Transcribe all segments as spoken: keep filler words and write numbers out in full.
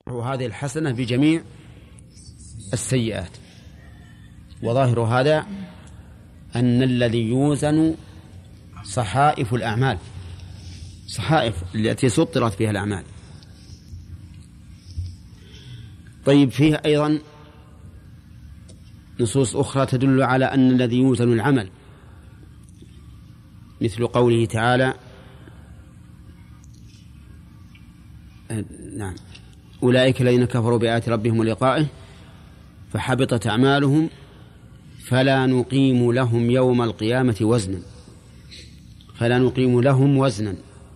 هذه الحسنة بجميع السيئات. وظاهر هذا أن الذي يوزن صحائف الأعمال، صحائف التي سطرت فيها الأعمال. طيب، فيها أيضا نصوص أخرى تدل على أن الذي يوزن العمل، مثل قوله تعالى: نعم أولئك الذين كفروا بآيات ربهم ولقائه فحبطت أعمالهم فلا نقيم لهم يوم القيامة وزنا. فلا نقيم لهم وزنا.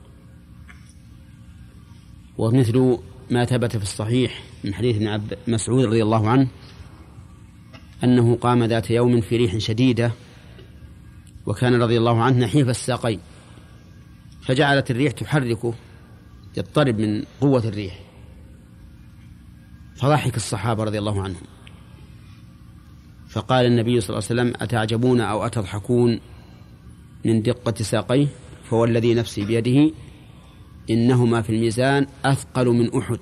ومثل ما ثبت في الصحيح من حديث ابن مسعود رضي الله عنه أنه قام ذات يوم في ريح شديدة، وكان رضي الله عنه نحيف الساقين، فجعلت الريح تحركه يضطرب من قوة الريح، فضحك الصحابة رضي الله عنهم، فقال النبي صلى الله عليه وسلم: أتعجبون أو أتضحكون من دقة ساقيه؟ فوالذي نفسي بيده إنهما في الميزان أثقل من أحد.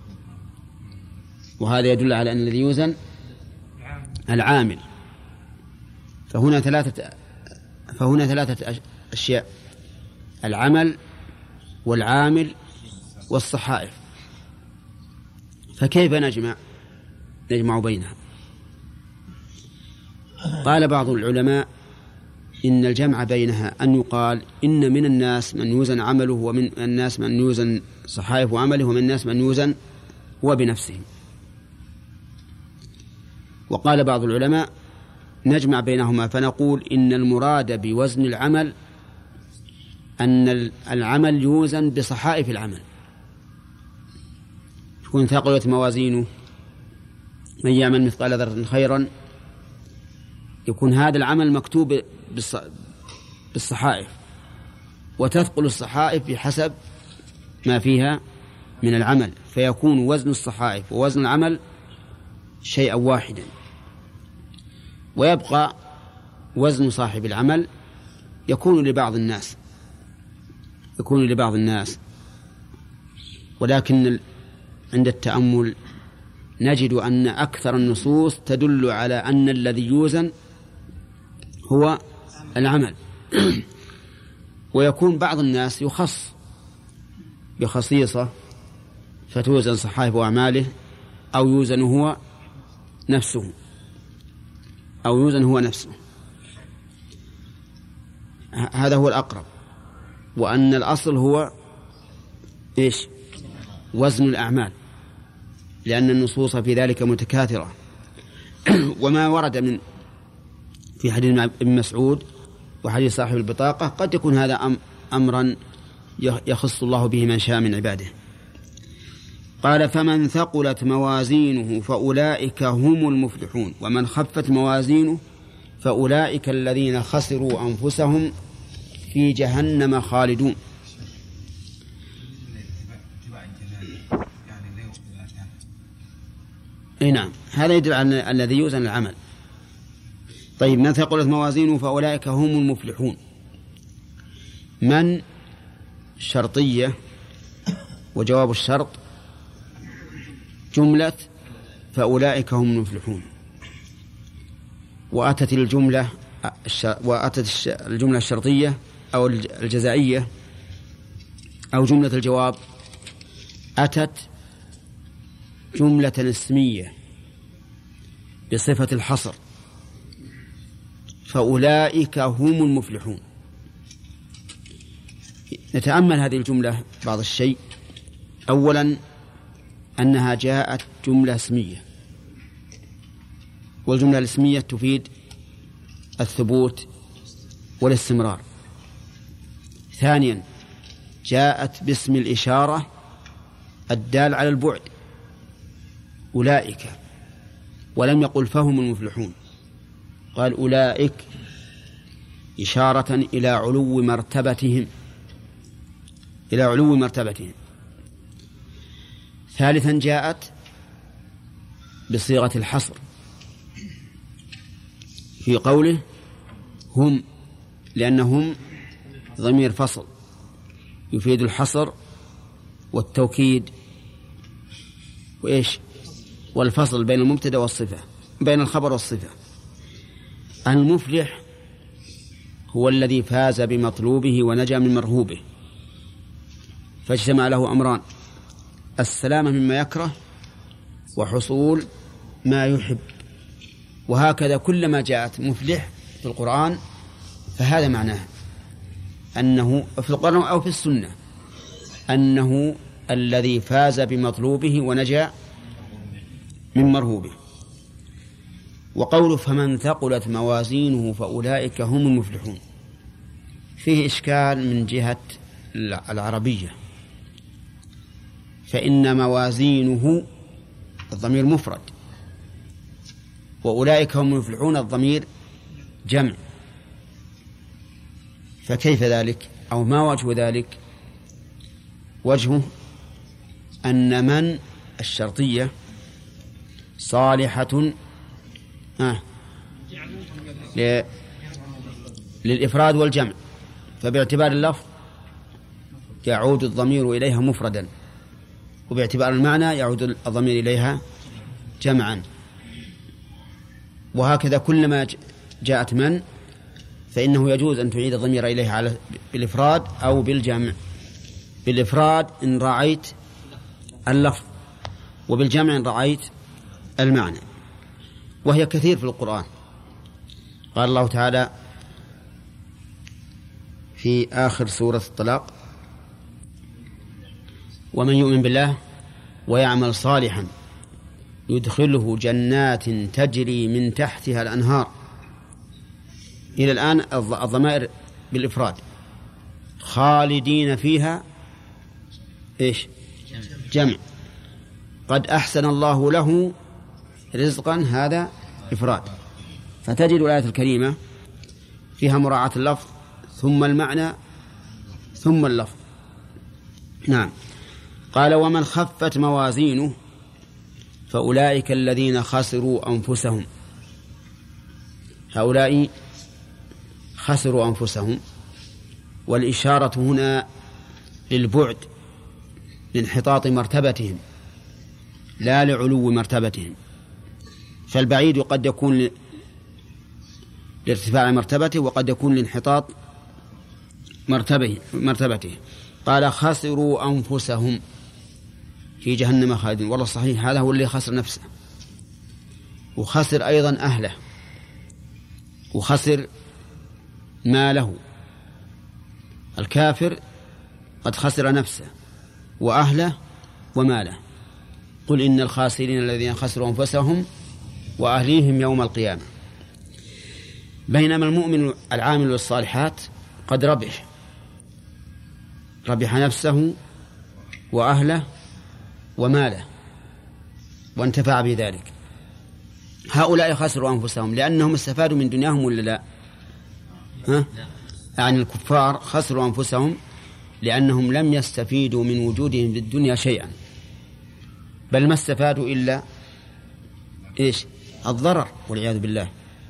وهذا يدل على أن الذي يوزن العامل. فهنا ثلاثة فهنا ثلاثة أشياء: العمل والعامل والصحائف. فكيف نجمع نجمع بينها؟ قال بعض العلماء إن الجمع بينها أن يقال إن من الناس من يوزن عمله، ومن الناس من يوزن صحائف عمله، ومن الناس من يوزن هو بنفسه. وقال بعض العلماء نجمع بينهما فنقول إن المراد بوزن العمل أن العمل يوزن بصحائف العمل، تكون ثقلت موازينه، من يعمل مثقال ذرة خيرا، يكون هذا العمل مكتوب بالصحائف، وتثقل الصحائف بحسب ما فيها من العمل، فيكون وزن الصحائف ووزن العمل شيئا واحدا، ويبقى وزن صاحب العمل يكون لبعض الناس يكون لبعض الناس ولكن عند التأمل نجد أن أكثر النصوص تدل على أن الذي يوزن هو العمل. ويكون بعض الناس يخص بخصيصة فتوزن صحائف أعماله، أو يوزن هو نفسه أو يوزن هو نفسه هذا هو الأقرب. وأن الأصل هو إيش؟ وزن الأعمال، لأن النصوص في ذلك متكاثرة. وما ورد من في حديث ابن مسعود وحديث صاحب البطاقة قد يكون هذا أمرا يخص الله به من شاء من عباده. قال: فمن ثقلت موازينه فأولئك هم المفلحون، ومن خفت موازينه فأولئك الذين خسروا أنفسهم في جهنم خالدون. اي نعم، هذا يدل على الذي يوزن العمل. طيب، من ثقلت موازينه فأولئك هم المفلحون. من شرطية، وجواب الشرط جملة فأولئك هم المفلحون، وأتت الجملة وأتت الجملة الشرطية أو الجزائية أو جملة الجواب أتت جملة اسمية بصفة الحصر، فأولئك هم المفلحون. نتأمل هذه الجملة بعض الشيء. أولا، أنها جاءت جملة اسمية، والجملة الاسمية تفيد الثبوت والاستمرار. ثانيا، جاءت باسم الإشارة الدال على البعد، أولئك، ولم يقل فهم المفلحون، قال أولئك إشارة إلى علو مرتبتهم إلى علو مرتبتهم. ثالثا، جاءت بصيغة الحصر في قوله هم، لأنهم ضمير فصل يفيد الحصر والتوكيد وإيش والفصل بين المبتدأ والصفة، بين الخبر والصفة. المفلح هو الذي فاز بمطلوبه ونجا من مرهوبه، فاجتمع له أمران: السلامة مما يكره وحصول ما يحب. وهكذا كلما جاءت مفلح في القرآن فهذا معناه أنه في القرآن أو في السنة أنه الذي فاز بمطلوبه ونجا من مرهوبه. وقوله فمن ثقلت موازينه فأولئك هم المفلحون فيه إشكال من جهة العربية، فإن موازينه الضمير مفرد وأولئك هم المفلحون الضمير جمع، فكيف ذلك؟ أو ما وجه ذلك؟ وجهه أن من الشرطية صالحة آه للإفراد والجمع، فباعتبار اللفظ يعود الضمير إليها مفردا، وباعتبار المعنى يعود الضمير إليها جمعا. وهكذا كلما جاءت من فإنه يجوز أن تعيد الضمير إليها على بالإفراد أو بالجمع. بالإفراد إن رعيت اللفظ، وبالجمع إن رعيت المعنى، وهي كثير في القرآن. قال الله تعالى في آخر سورة الطلاق: ومن يؤمن بالله ويعمل صالحا يدخله جنات تجري من تحتها الأنهار. إلى الآن الضمائر بالإفراد، خالدين فيها إيش جمع، قد أحسن الله له رزقا هذا إفراد. فتجد الآية الكريمة فيها مراعاة اللفظ ثم المعنى ثم اللفظ. نعم. قال ومن خفت موازينه فأولئك الذين خسروا أنفسهم. هؤلاء خسروا أنفسهم، والإشارة هنا للبعد، لانحطاط مرتبتهم لا لعلو مرتبتهم. فالبعيد قد يكون لارتفاع مرتبته وقد يكون لانحطاط مرتبته. قال خسروا أنفسهم في جهنم خالدين. والله صحيح هذا هو اللي خسر نفسه، وخسر أيضا أهله، وخسر ماله. الكافر قد خسر نفسه وأهله وماله. قل إن الخاسرين الذين خسروا أنفسهم وأهليهم يوم القيامة. بينما المؤمن العامل للصالحات قد ربح ربح نفسه وأهله وماله وانتفع بذلك. هؤلاء خسروا أنفسهم لأنهم استفادوا من دنياهم ولا لا؟ ها؟ يعني الكفار خسروا أنفسهم لأنهم لم يستفيدوا من وجودهم في الدنيا شيئا، بل ما استفادوا إلا إيش؟ الضرر والعياذ بالله.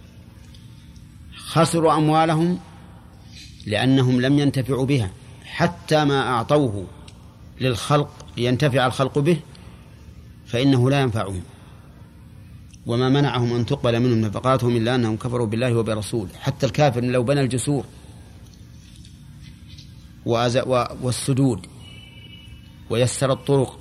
خسروا أموالهم لأنهم لم ينتفعوا بها، حتى ما أعطوه للخلق لينتفع الخلق به فإنه لا ينفعهم. وما منعهم أن تقبل منهم نفقاتهم إلا أنهم كفروا بالله وبرسوله. حتى الكافر لو بنى الجسور والسدود ويسر الطرق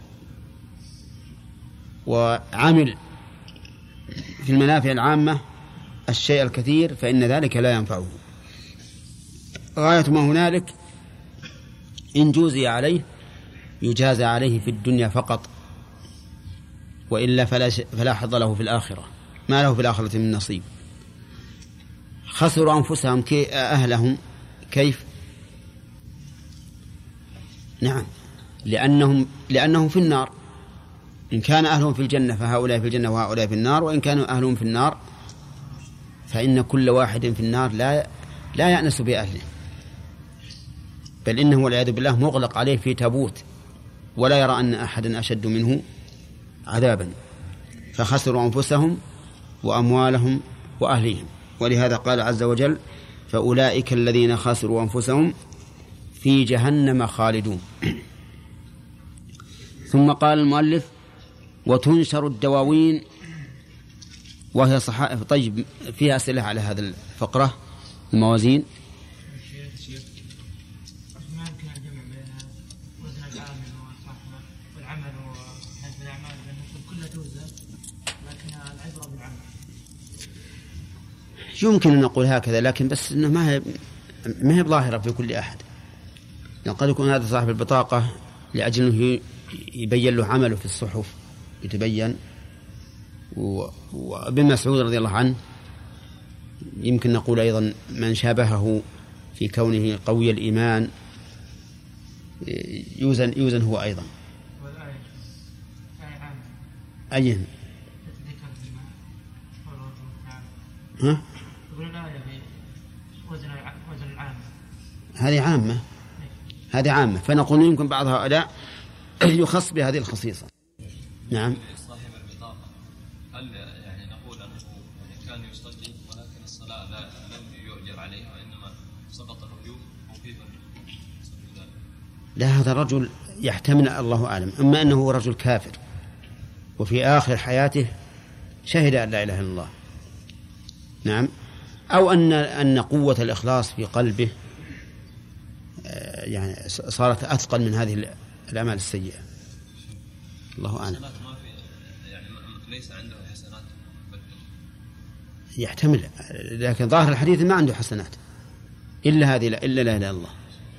وعمل في المنافع العامة الشيء الكثير فإن ذلك لا ينفعه. غاية ما هنالك إن جوزي عليه يجازى عليه في الدنيا فقط، وإلا فلا, فلا حظ له في الآخرة، ما له في الآخرة من نصيب. خسروا أنفسهم كي أهلهم كيف؟ نعم، لأنهم, لأنهم في النار. إن كان أهلهم في الجنة فهؤلاء في الجنة وهؤلاء في النار، وإن كانوا أهلهم في النار فإن كل واحد في النار لا, لا يأنس بأهله، بل إنه والعياذ بالله مغلق عليه في تابوت ولا يرى أن أحدا أشد منه عذابا. فخسروا أنفسهم وأموالهم وأهليهم. ولهذا قال عز وجل فأولئك الذين خسروا أنفسهم في جهنم خالدون. ثم قال المؤلف وتنشر الدواوين وهي صحائف. طيب فيها أسئلة على هذا الفقرة الموازين. ما يمكن الجمع بين وزن العامل والصحة والعمل وحسب الأعمال لأن كلها توزن لكن العبرة بالعمل. يمكن أن نقول هكذا لكن بس إنه ما هي ما هي ظاهرة في كل أحد. يعني قد يكون هذا صاحب البطاقة لأجل أنه يبين له عمله في الصحف يتبين. وابن مسعود رضي الله عنه يمكن نقول أيضا من شابهه في كونه قوي الإيمان يوزن يوزن هو أيضا. أين ها؟ هذه عامة هذه عامة فنقول يمكن بعض هؤلاء يخص بهذه الخصيصة. نعم. صاحب البطاقة هل يعني نقول أنه كان يصلي ولكن الصلاة لا لم يؤجر عليها وإنما سقط الوجوب وكيف ذلك؟ لا هذا رجل يحتمل الله أعلم أما أنه رجل كافر وفي آخر حياته شهد أن لا إله إلا الله. نعم. أو أن أن قوة الإخلاص في قلبه يعني صارت أثقل من هذه الأعمال السيئة. الله أعلم. يعني ليس عنده حسنات يحتمل لكن ظاهر الحديث ما عنده حسنات إلا هذه إلا لا إله إلا الله.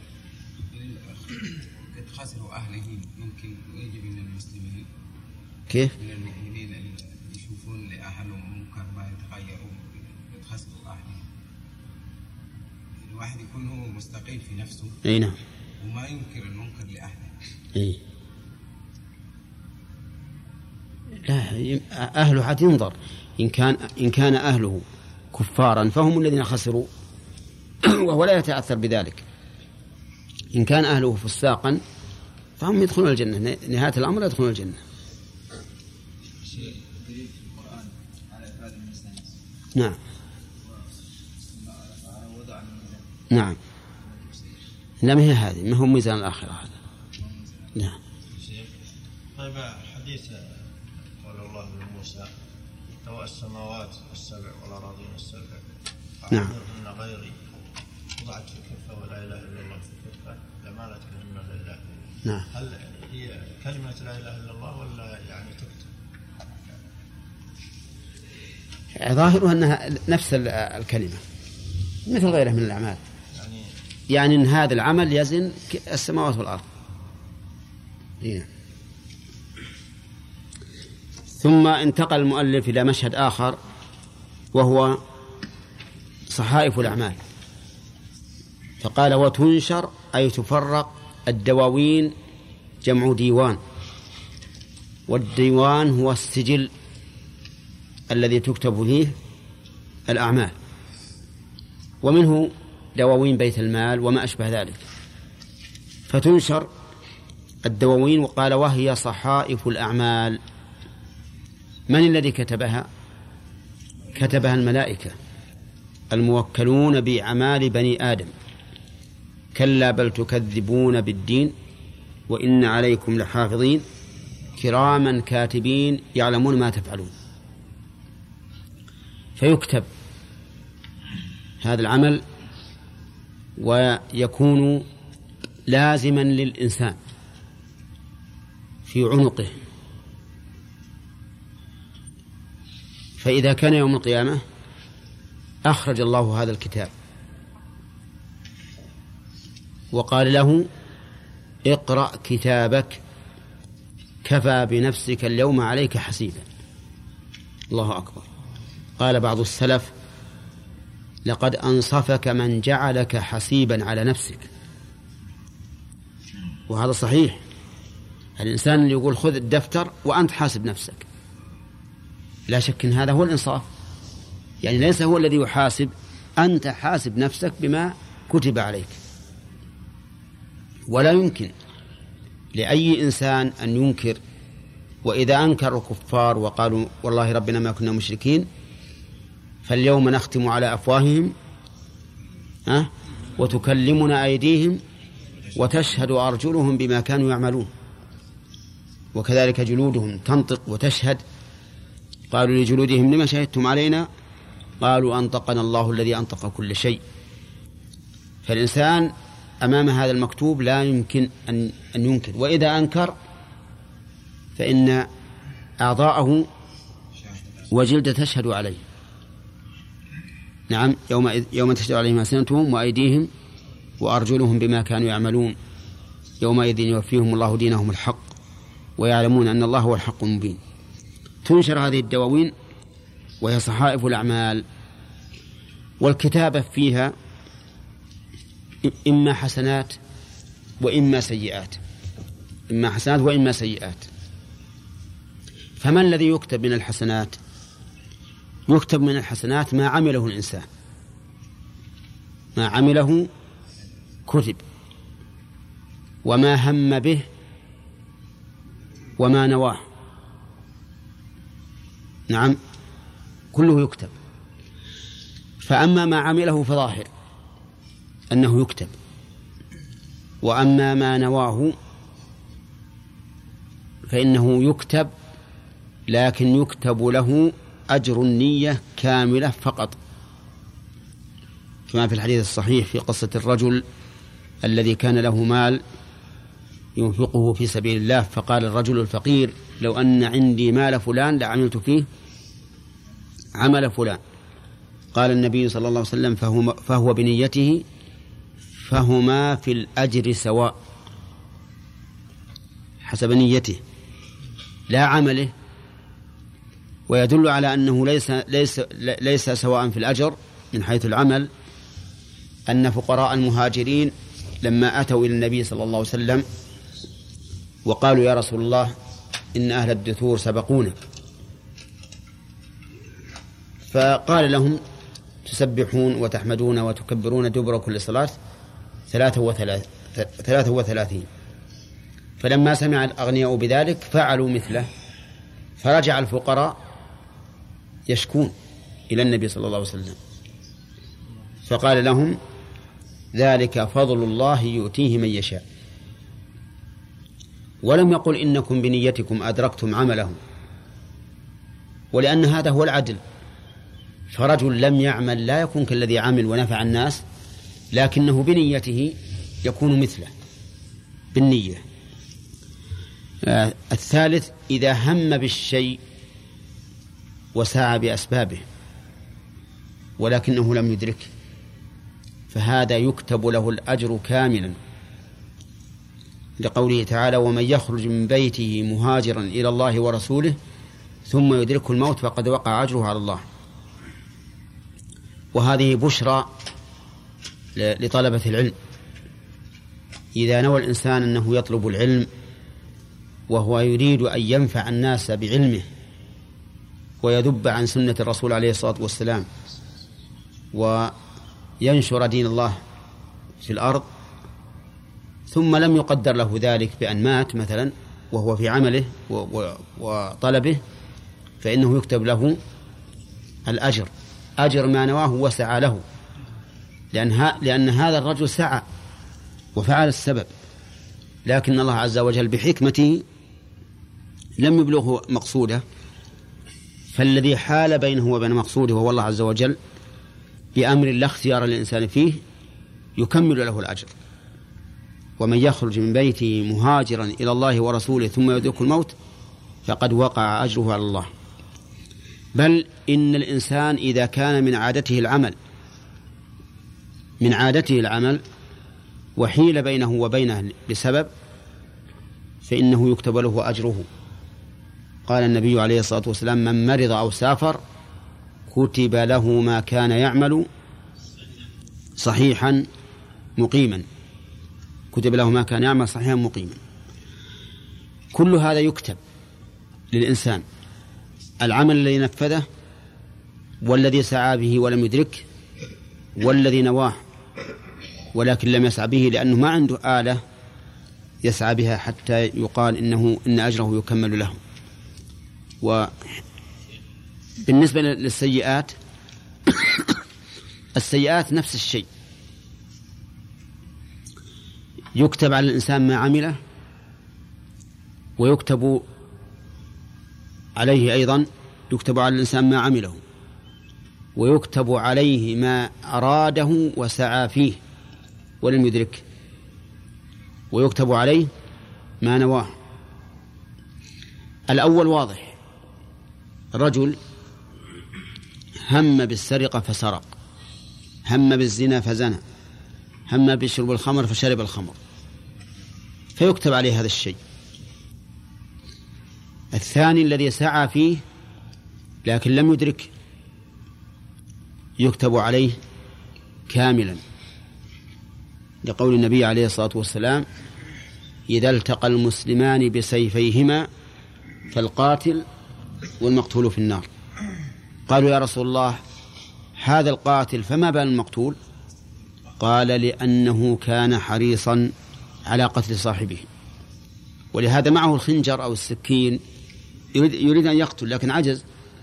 قد خسروا أهله ممكن يجب من المسلمين كيف؟ من المؤمنين اللي يشوفون لأهلهم منكر ما يتغيرون قد خسروا أهله. الواحد يكون هو مستقيم في نفسه. أي نعم. وما ينكر المنكر لأهله. أي. لا أهله حتى ينظر إن كان إن كان أهله كفارا فهم الذين خسروا وهو لا يتأثر بذلك. إن كان أهله فساقا فهم يدخلون الجنة نهاية الأمر يدخلون الجنة. نعم نعم. لا ما هي هذه ما هو ميزان الآخرة هذا. نعم. طيب حديث قول الله لموسى استوى السماوات السبع والأراضين السبع نعم. أن غيري وضعت في كفة ولا إله إلا الله في كفة لما لا تكلمنا لله. نعم. هل هي كلمة لا إله إلا الله ولا يعني تكتب؟ ظاهرها أنها نفس الكلمة مثل غيرها من الأعمال يعني يعني أن هذا العمل يزن السماوات والأرض. هنا. ثم انتقل المؤلف إلى مشهد آخر وهو صحائف الأعمال فقال وتنشر أي تفرق الدواوين جمع ديوان والديوان هو السجل الذي تكتب فيه الأعمال ومنه دواوين بيت المال وما أشبه ذلك. فتنشر الدواوين وقال وهي صحائف الأعمال. من الذي كتبها؟ كتبها الملائكة الموكلون بأعمال بني آدم. كلا بل تكذبون بالدين وإن عليكم لحافظين كراما كاتبين يعلمون ما تفعلون. فيكتب هذا العمل ويكون لازما للإنسان في عنقه. فإذا كان يوم القيامة أخرج الله هذا الكتاب وقال له اقرأ كتابك كفى بنفسك اليوم عليك حسيبا. الله أكبر. قال بعض السلف لقد أنصفك من جعلك حسيبا على نفسك. وهذا صحيح. الإنسان اللي يقول خذ الدفتر وأنت حاسب نفسك لا شك أن هذا هو الإنصاف. يعني ليس هو الذي يحاسب أنت حاسب نفسك بما كتب عليك. ولا يمكن لأي إنسان أن ينكر. وإذا أنكر الكفار وقالوا والله ربنا ما كنا مشركين فاليوم نختم على أفواههم أه؟ وتكلمنا أيديهم وتشهد أرجلهم بما كانوا يعملون. وكذلك جلودهم تنطق وتشهد. قالوا لجلودهم لما شهدتم علينا؟ قالوا أنطقنا الله الذي أنطق كل شيء. فالإنسان أمام هذا المكتوب لا يمكن أن أن ينكر، وإذا أنكر فإن أعضاءه وجلد تشهد عليه. نعم، يوم يوم تشهد عليهم ألسنتهم وأيديهم وأرجلهم بما كانوا يعملون يومئذ يوفيهم الله دينهم الحق ويعلمون أن الله هو الحق المبين. تنشر هذه الدواوين وهي صحائف الأعمال، والكتابة فيها إما حسنات وإما سيئات، إما حسنات وإما سيئات. فما الذي يكتب من الحسنات؟ يكتب من الحسنات ما عمله الإنسان، ما عمله كتب، وما هم به وما نواه، نعم كله يكتب. فأما ما عمله فظاهر أنه يكتب، وأما ما نواه فإنه يكتب، لكن يكتب له أجر النية كاملة فقط، كما في الحديث الصحيح في قصة الرجل الذي كان له مال ينفقه في سبيل الله، فقال الرجل الفقير لو أن عندي مال فلان لعملت فيه عمل فلان. قال النبي صلى الله عليه وسلم فهو, فهو بنيته فهما في الأجر سواء، حسب نيته لا عمله. ويدل على أنه ليس, ليس, ليس سواء في الأجر من حيث العمل أن فقراء المهاجرين لما أتوا إلى النبي صلى الله عليه وسلم وقالوا يا رسول الله إن أهل الدثور سبقونا، فقال لهم تسبحون وتحمدون وتكبرون دبر كل صلاة ثلاثة وثلاث ثلاثة وثلاثين. فلما سمع الأغنياء بذلك فعلوا مثله، فرجع الفقراء يشكون إلى النبي صلى الله عليه وسلم، فقال لهم ذلك فضل الله يؤتيه من يشاء. ولم يقل إنكم بنيتكم أدركتم عملهم، ولأن هذا هو العدل. فرجل لم يعمل لا يكون كالذي عمل ونفع الناس، لكنه بنيته يكون مثله بالنية. آه الثالث إذا هم بالشيء وسعى بأسبابه ولكنه لم يدرك، فهذا يكتب له الأجر كاملا، لقوله تعالى ومن يخرج من بيته مهاجرا إلى الله ورسوله ثم يدركه الموت فقد وقع أجره على الله. وهذه بشرى لطلبة العلم. إذا نوى الإنسان أنه يطلب العلم وهو يريد أن ينفع الناس بعلمه ويذب عن سنة الرسول عليه الصلاة والسلام وينشر دين الله في الأرض، ثم لم يقدر له ذلك بأن مات مثلا وهو في عمله وطلبه، فإنه يكتب له الأجر، أجر ما نواه وسعى له، لأن, لأن هذا الرجل سعى وفعل السبب، لكن الله عز وجل بحكمته لم يبلغه مقصوده، فالذي حال بينه وبين مقصوده وهو الله عز وجل بأمر لا اختيار للإنسان فيه يكمل له الأجر. ومن يخرج من بيته مهاجرا إلى الله ورسوله ثم يدركه الموت فقد وقع أجره على الله. بل إن الإنسان إذا كان من عادته العمل من عادته العمل وحيل بينه وبينه بسبب فإنه يكتب له أجره. قال النبي عليه الصلاة والسلام من مرض أو سافر كتب له ما كان يعمل صحيحا مقيما، كتب له ما كان يعمل صحيحا مقيما. كل هذا يكتب للإنسان، العمل الذي نفذه والذي سعى به ولم يدرك والذي نواه ولكن لم يسعى به لأنه ما عنده آلة يسعى بها حتى يقال إنه إن أجره يكمل له. وبالنسبة للسيئات السيئات نفس الشيء، يكتب على الإنسان ما عمله ويكتب عليه أيضا، يكتب على الإنسان ما عمله، ويكتب عليه ما أراده وسعى فيه ولم يدرك، ويكتب عليه ما نواه. الأول واضح، رجل هم بالسرقة فسرق، هم بالزنا فزنى، هم بشرب الخمر فشرب الخمر، فيكتب عليه هذا الشيء. الثاني الذي سعى فيه لكن لم يدرك، يكتب عليه كاملا، لقول النبي عليه الصلاة والسلام: إذا التقى المسلمان بسيفيهما فالقاتل والمقتول في النار. قالوا: يا رسول الله، هذا القاتل فما بال المقتول؟ قال: لأنه كان حريصا على قتل صاحبه، ولهذا معه الخنجر أو السكين، يريد, يريد أن يقتل لكن عجز.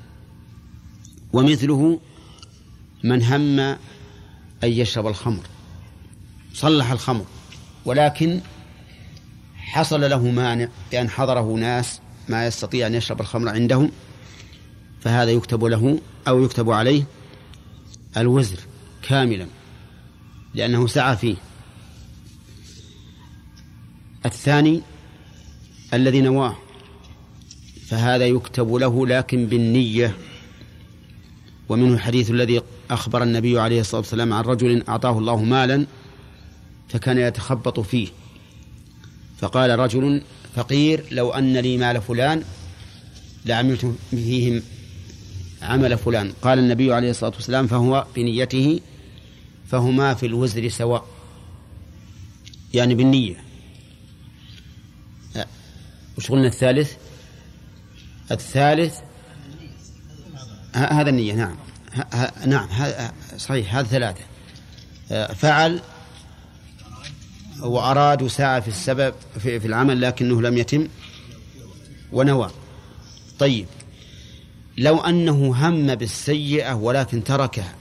ومثله من هم أن يشرب الخمر، صلح الخمر ولكن حصل له مانع بأن حضره ناس ما يستطيع أن يشرب الخمر عندهم، فهذا يكتب له أو يكتب عليه الوزر كاملا لأنه سعى فيه. الثاني الذي نواه، فهذا يكتب له لكن بالنية. ومنه الحديث الذي أخبر النبي عليه الصلاة والسلام عن رجل أعطاه الله مالا فكان يتخبط فيه، فقال رجل فقير: لو أن لي مال فلان لعملت فيهم عمل فلان. قال النبي عليه الصلاة والسلام: فهو بنيته، فهما في الوزر سواء، يعني بالنية. وش قلنا الثالث؟ الثالث هذا النية. نعم نعم صحيح، هذا ثلاثة: فعل وأراد وسعى في السبب في العمل لكنه لم يتم، ونوى. طيب، لو أنه هم بالسيئة ولكن تركها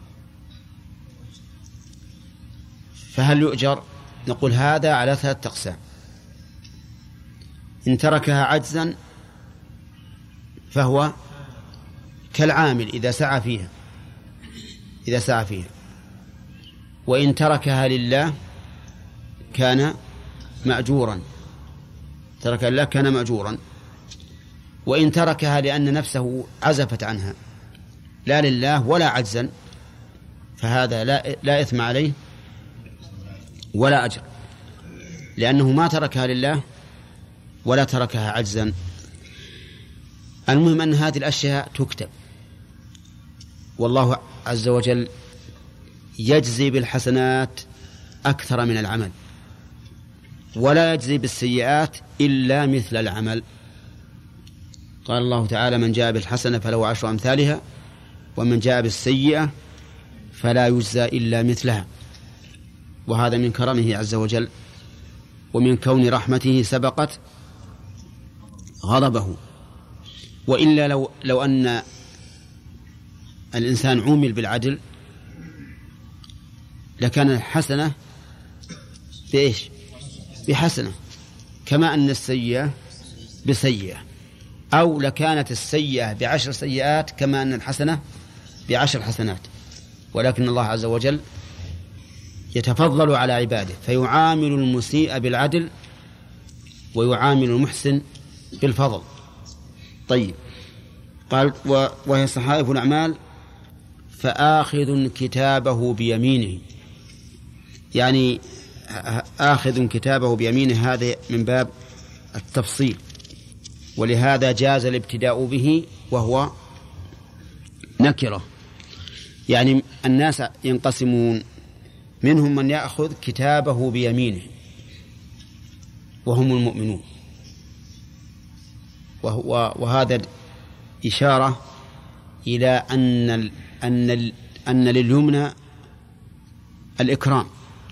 فهل يؤجر؟ نقول هذا على ثلاثة أقسام. إن تركها عجزا فهو كالعامل إذا سعى فيها إذا سعى فيها وإن تركها لله كان مأجورا ترك لله كان مأجورا وإن تركها لأن نفسه عزفت عنها لا لله ولا عجزا فهذا لا, لا إثم عليه ولا أجر، لأنه ما تركها لله ولا تركها عجزا. المهم أن هذه الأشياء تكتب، والله عز وجل يجزي بالحسنات أكثر من العمل، ولا يجزي بالسيئات إلا مثل العمل. قال الله تعالى: من جاء بالحسنة فله عشر أمثالها ومن جاء بالسيئة فلا يجزى إلا مثلها. وهذا من كرمه عز وجل ومن كون رحمته سبقت غضبه. وإلا لو, لو أن الإنسان عومل بالعدل لكان الحسنة بإيش؟ بحسنة، كما أن السيئة بسيئة، أو لكانت السيئة بعشر سيئات كما أن الحسنة بعشر حسنات. ولكن الله عز وجل يتفضل على عباده فيعامل المسيء بالعدل ويعامل المحسن بالفضل. طيب، قال: وهي صحائف الأعمال فآخذ كتابه بيمينه، يعني آخذ كتابه بيمينه، هذا من باب التفصيل، ولهذا جاز الابتداء به وهو نكرة. يعني الناس ينقسمون، منهم من يأخذ كتابه بيمينه وهم المؤمنون، وهذا إشارة إلى أن أن أن لليمنى الإكرام،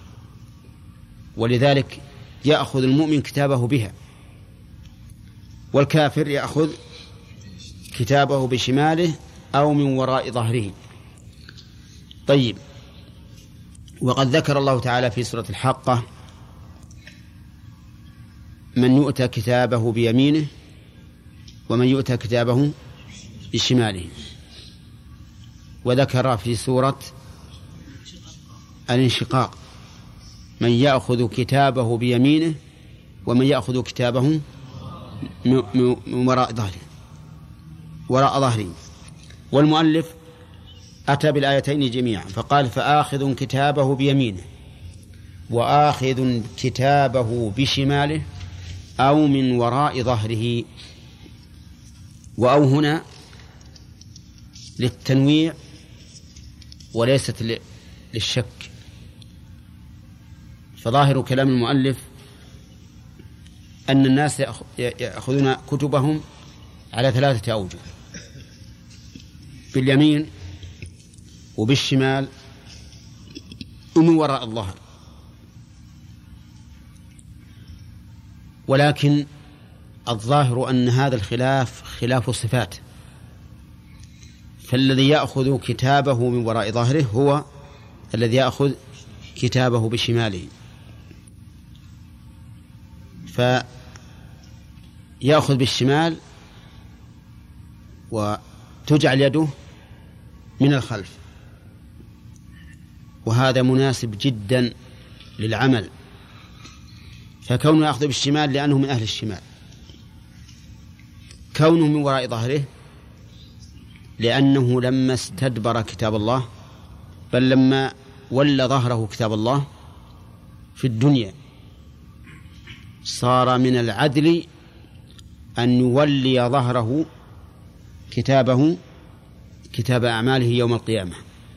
ولذلك يأخذ المؤمن كتابه بها، والكافر يأخذ كتابه بشماله أو من وراء ظهره. طيب، وقد ذكر الله تعالى في سورة الحاقة من يؤتى كتابه بيمينه ومن يؤتى كتابه بشماله. وذكر في سورة الانشقاق من يأخذ كتابه بيمينه ومن يأخذ كتابه من وراء ظهره وراء ظهره. والمؤلف أتى بالآيتين جميعا فقال فآخذ كتابه بيمينه وآخذ كتابه بشماله أو من وراء ظهره. وأو هنا للتنويع وليست للشك. فظاهر كلام المؤلف أن الناس يأخذون كتبهم على ثلاثة أوجه: باليمين وبالشمال ومن وراء الظهر. ولكن الظاهر أن هذا الخلاف خلاف صفات، فالذي يأخذ كتابه من وراء ظهره هو الذي يأخذ كتابه بشماله، فيأخذ بالشمال وتجعل يده من الخلف، وهذا مناسب جدا للعمل، فكونه يأخذ بالشمال لأنه من أهل الشمال، كونه من وراء ظهره لأنه لما استدبر كتاب الله بل لما ولى ظهره كتاب الله في الدنيا صار من العدل أن يولي ظهره كتابه كتاب أعماله يوم القيامة.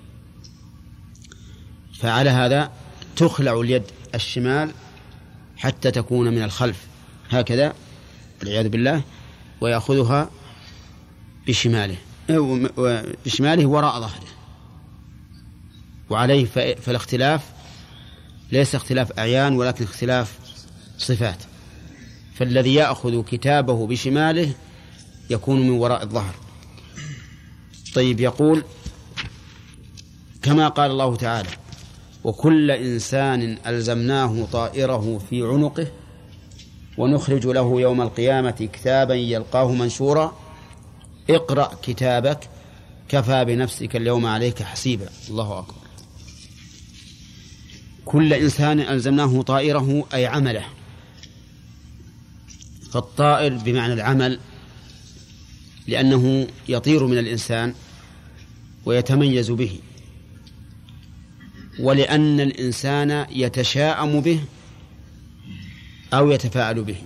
فعلى هذا تخلع اليد الشمال حتى تكون من الخلف هكذا والعياذ بالله، ويأخذها بشماله بشماله وراء ظهره. وعليه فالاختلاف ليس اختلاف أعيان ولكن اختلاف صفات، فالذي يأخذ كتابه بشماله يكون من وراء الظهر. طيب، يقول كما قال الله تعالى وكل إنسان ألزمناه طائره في عنقه ونخرج له يوم القيامة كتابا يلقاه منشورا اقرأ كتابك كفى بنفسك اليوم عليك حسيبا. الله أكبر. كل إنسان ألزمناه طائره أي عمله، فالطائر بمعنى العمل لأنه يطير من الإنسان ويتميز به، ولأن الإنسان يتشاءم به أو يتفاعل به.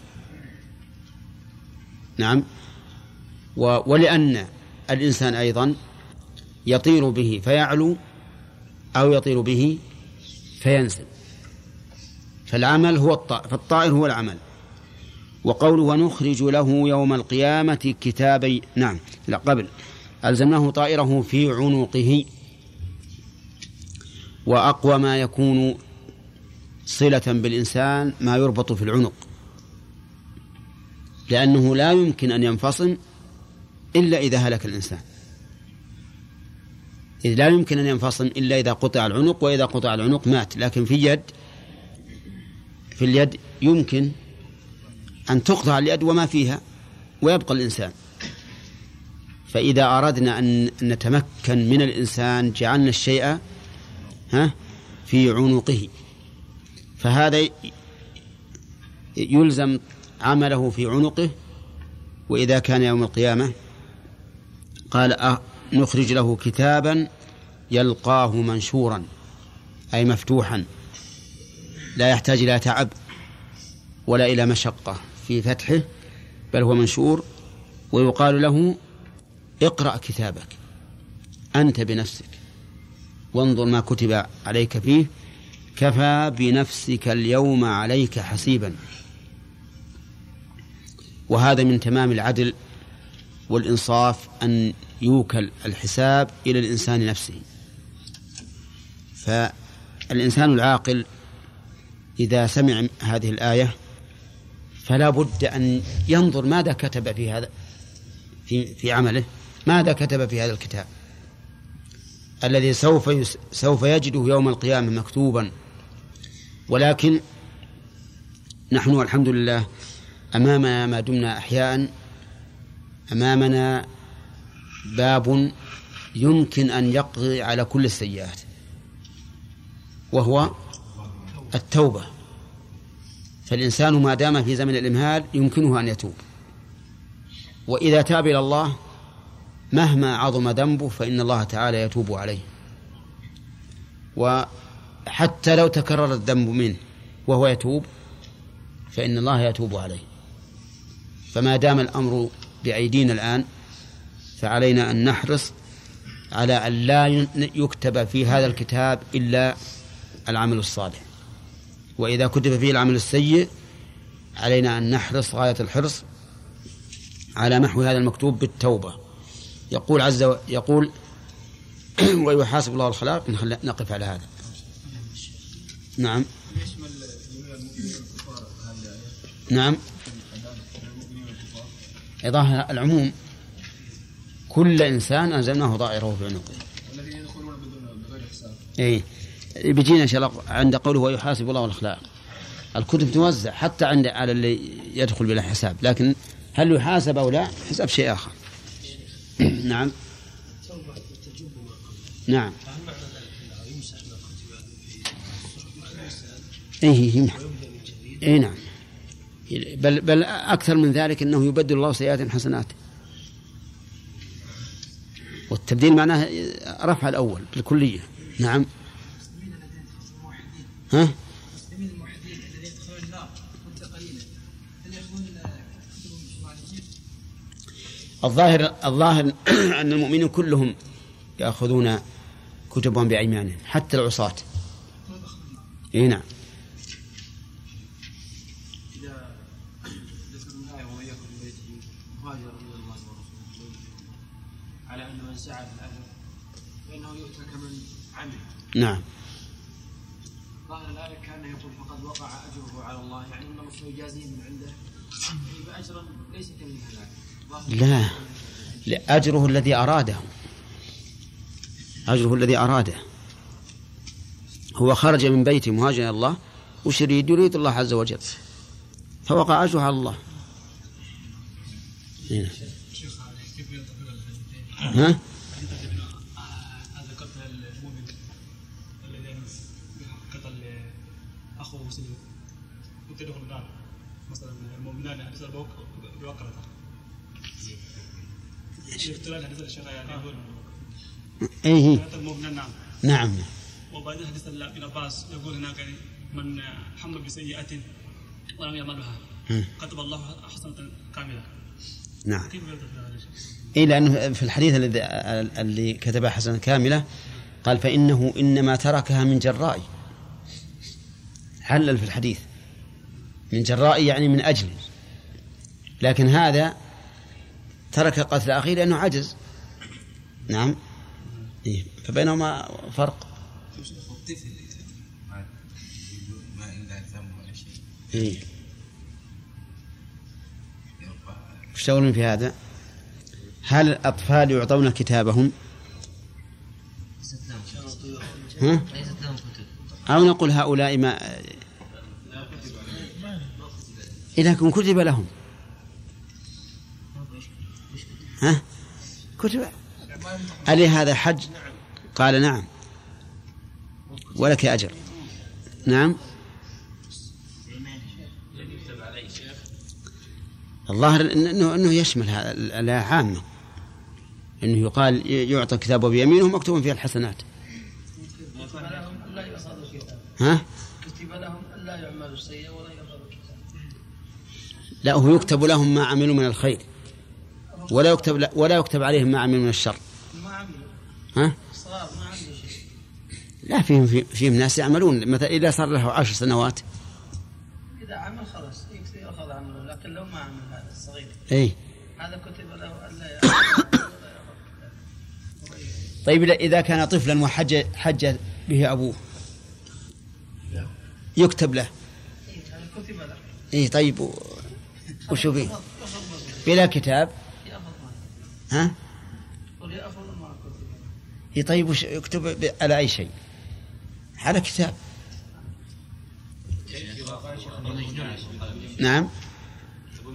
نعم. ولأن الإنسان أيضا يطير به فيعلو أو يطير به فينزل، فالعمل هو الطائر، فالطائر هو العمل. وقوله ونخرج له يوم القيامة كتابي، نعم لا قبل ألزمناه طائره في عنقه، وأقوى ما يكون صلة بالإنسان ما يربط في العنق، لأنه لا يمكن أن ينفصل إلا إذا هلك الإنسان، إذ لا يمكن أن ينفصل إلا إذا قطع العنق، وإذا قطع العنق مات. لكن في اليد في اليد يمكن أن تقطع اليد وما فيها ويبقى الإنسان. فإذا أردنا أن نتمكن من الإنسان جعلنا الشيء ها في عنقه، فهذا يلزم عمله في عنقه. وإذا كان يوم القيامة قال أه نخرج له كتابا يلقاه منشورا أي مفتوحا، لا يحتاج إلى تعب ولا إلى مشقة في فتحه، بل هو منشور. ويقال له اقرأ كتابك أنت بنفسك وانظر ما كتب عليك فيه كفى بنفسك اليوم عليك حسيبا. وهذا من تمام العدل والإنصاف أن يوكل الحساب إلى الإنسان نفسه. فالإنسان العاقل إذا سمع هذه الآية فلا بد أن ينظر ماذا كتب في هذا في في عمله، ماذا كتب في هذا الكتاب الذي سوف سوف يجده يوم القيامة مكتوبا. ولكن نحن والحمد لله أمامنا ما دمنا أحياء أمامنا باب يمكن أن يقضي على كل السيئات، وهو التوبة. فالإنسان ما دام في زمن الإمهال يمكنه أن يتوب، وإذا تاب إلى الله مهما عظم ذنبه فإن الله تعالى يتوب عليه، وحتى لو تكرر الذنب منه وهو يتوب فإن الله يتوب عليه. فما دام الأمر بأيدينا الآن فعلينا أن نحرص على أن لا يكتب في هذا الكتاب إلا العمل الصالح، وإذا كتب فيه العمل السيء علينا أن نحرص غاية الحرص على محو هذا المكتوب بالتوبة. يقول عز و... يقول ويحاسب الله الخلاق. نقف على هذا. نعم نعم إضافة العموم، كل إنسان أنزلناه ضائره في عنقه. الذين يدخلون بغير حساب. إيه بيجينا إن شاء الله عند قوله ويحاسب الله الأخلاق. الكتب توزع حتى عند على اللي يدخل بلا حساب، لكن هل يحاسب أو لا حساب شيء آخر. نعم نعم إيه يمحى. إيه نعم، بل بل أكثر من ذلك أنه يبدل الله سيئات حسنات، والتبديل معناه رفع الأول بالكلية. نعم ها الظاهر الظاهر أن المؤمنين كلهم يأخذون كتبهم بأيمانهم حتى العصاة. إيه نعم. إذا ذكر الآية ومن يخرج من بيته مهاجرا إلى الله ورسوله على أن من سعى في الأجر فإنه يؤتى كمن عمل. نعم. ظاهر الآية كان يقول فقد وقع أجره على الله، يعني أن الله يجازيه من عنده بأجرا ليس كمن هذا. لا، لأجره الذي أراده، أجره الذي أراده. هو خرج من بيته مهاجرا إلى الله وش يريد؟ يريد الله عز وجل، فوقع أجره على الله. هنا. ها؟ هذا قتل المؤمن الذي قتل أخوه مسلم وتدخل النار، مثلا المؤمنان حديث البوك بوقرته يقتلون حديث الشرع يعني يقول إيه المؤمنان. نعم نعم. وبعد حديث ابن عباس يقول هناك من حمل بسيئة ولم يعملها كتب الله حسنة كاملة. نعم. إيه لأنه في الحديث الذي اللي كتبها حسنة كاملة قال فإنه إنما تركها من جراء، حلل في الحديث من جراء يعني من أجل، لكن هذا ترك قتل أخيه لأنه عجز. نعم. إيه فبينهما فرق. الطفل ما عنده ذنب ولا شيء. إيه وش تقولون في هذا؟ هل الأطفال يعطون كتابهم؟ ها؟ أو نقول هؤلاء ما إذا كن كتب لهم. ها؟ كتب ألي هذا حج؟ قال نعم ولك أجر. نعم. الظاهر إنه إنه يشمل هذا الآية عامة، إنه يقال يعطى كتابه بيمينه مكتوب فيه الحسنات. ها؟ كتب لهم أن لا يعملوا السيئة ولا يقرأوا الكتاب. لا، هو يكتب لهم ما عملوا من الخير ولا يكتب ولا يكتب عليهم ما عملوا من الشر. ما عملوا. ها؟ صار ما عملوا شيء. لا، فيهم فيهم ناس يعملون، مثلا إذا صار له عشر سنوات إذا عمل خلاص يكفي يأخذ عمله، لكن لو ما عمل هذا الصغير إيه هذا كتب له أن لا يعمل. طيب إذا كان طفلا وحج حج به أبوه يكتب له. كتب له. إيه طيب وشو فيه بلا كتاب؟ ها؟ إيه طيب وش يكتب على أي شيء؟ على كتاب. نعم.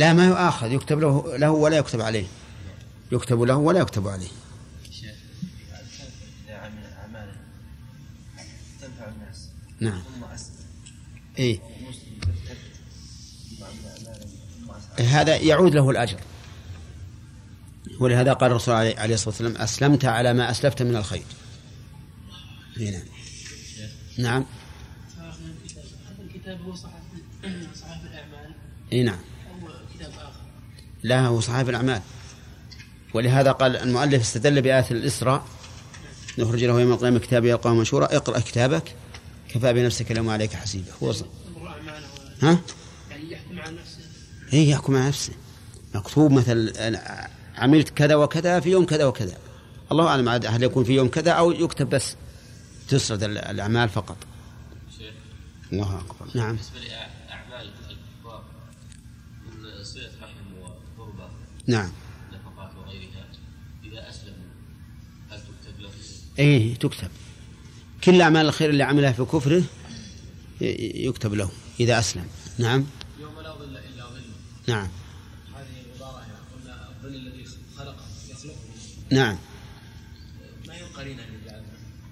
لا ما يؤاخذ، يكتب له له ولا يكتب عليه، يكتب له ولا يكتب عليه. شيخ عمل أعمال تنفع الناس. نعم. ثم أسلم. إيه. هذا يعود له الأجر، ولهذا قال الرسول عليه الصلاة والسلام: أسلمت على ما أسلفت من الخير. هنا. نعم. هذا الكتاب هو صحيح صحيح الأعمال. إيه نعم. أو كتاب آخر. لا، هو صحيح الأعمال، ولهذا قال المؤلف استدل بآية الإسراء: نخرج له يوم القيامة كتابا يلقاه منشورا اقرأ كتابك كفى بنفسك اليوم عليك حسيبا. هو صح. ها؟ يعني يحكم على نفسه. إيه يحكم على نفسه، مكتوب مثل عملت كذا وكذا في يوم كذا وكذا. الله أعلم هل يكون في يوم كذا أو يكتب بس تسرد الأعمال فقط. شيخ. الله أكبر. نعم. بالنسبة لأعمال الكفار من صلة رحم وقربة. نعم. نفقات وغيرها، إذا أسلموا هل تكتب له؟ إيه تكتب. كل أعمال الخير اللي عملها في كفره يكتب له إذا أسلم. نعم. يوم لا ظل إلا ظله. نعم. هذه عبارة قلنا الظل الذي خلقه يخلقه. نعم. ما ينقلين أن يجعل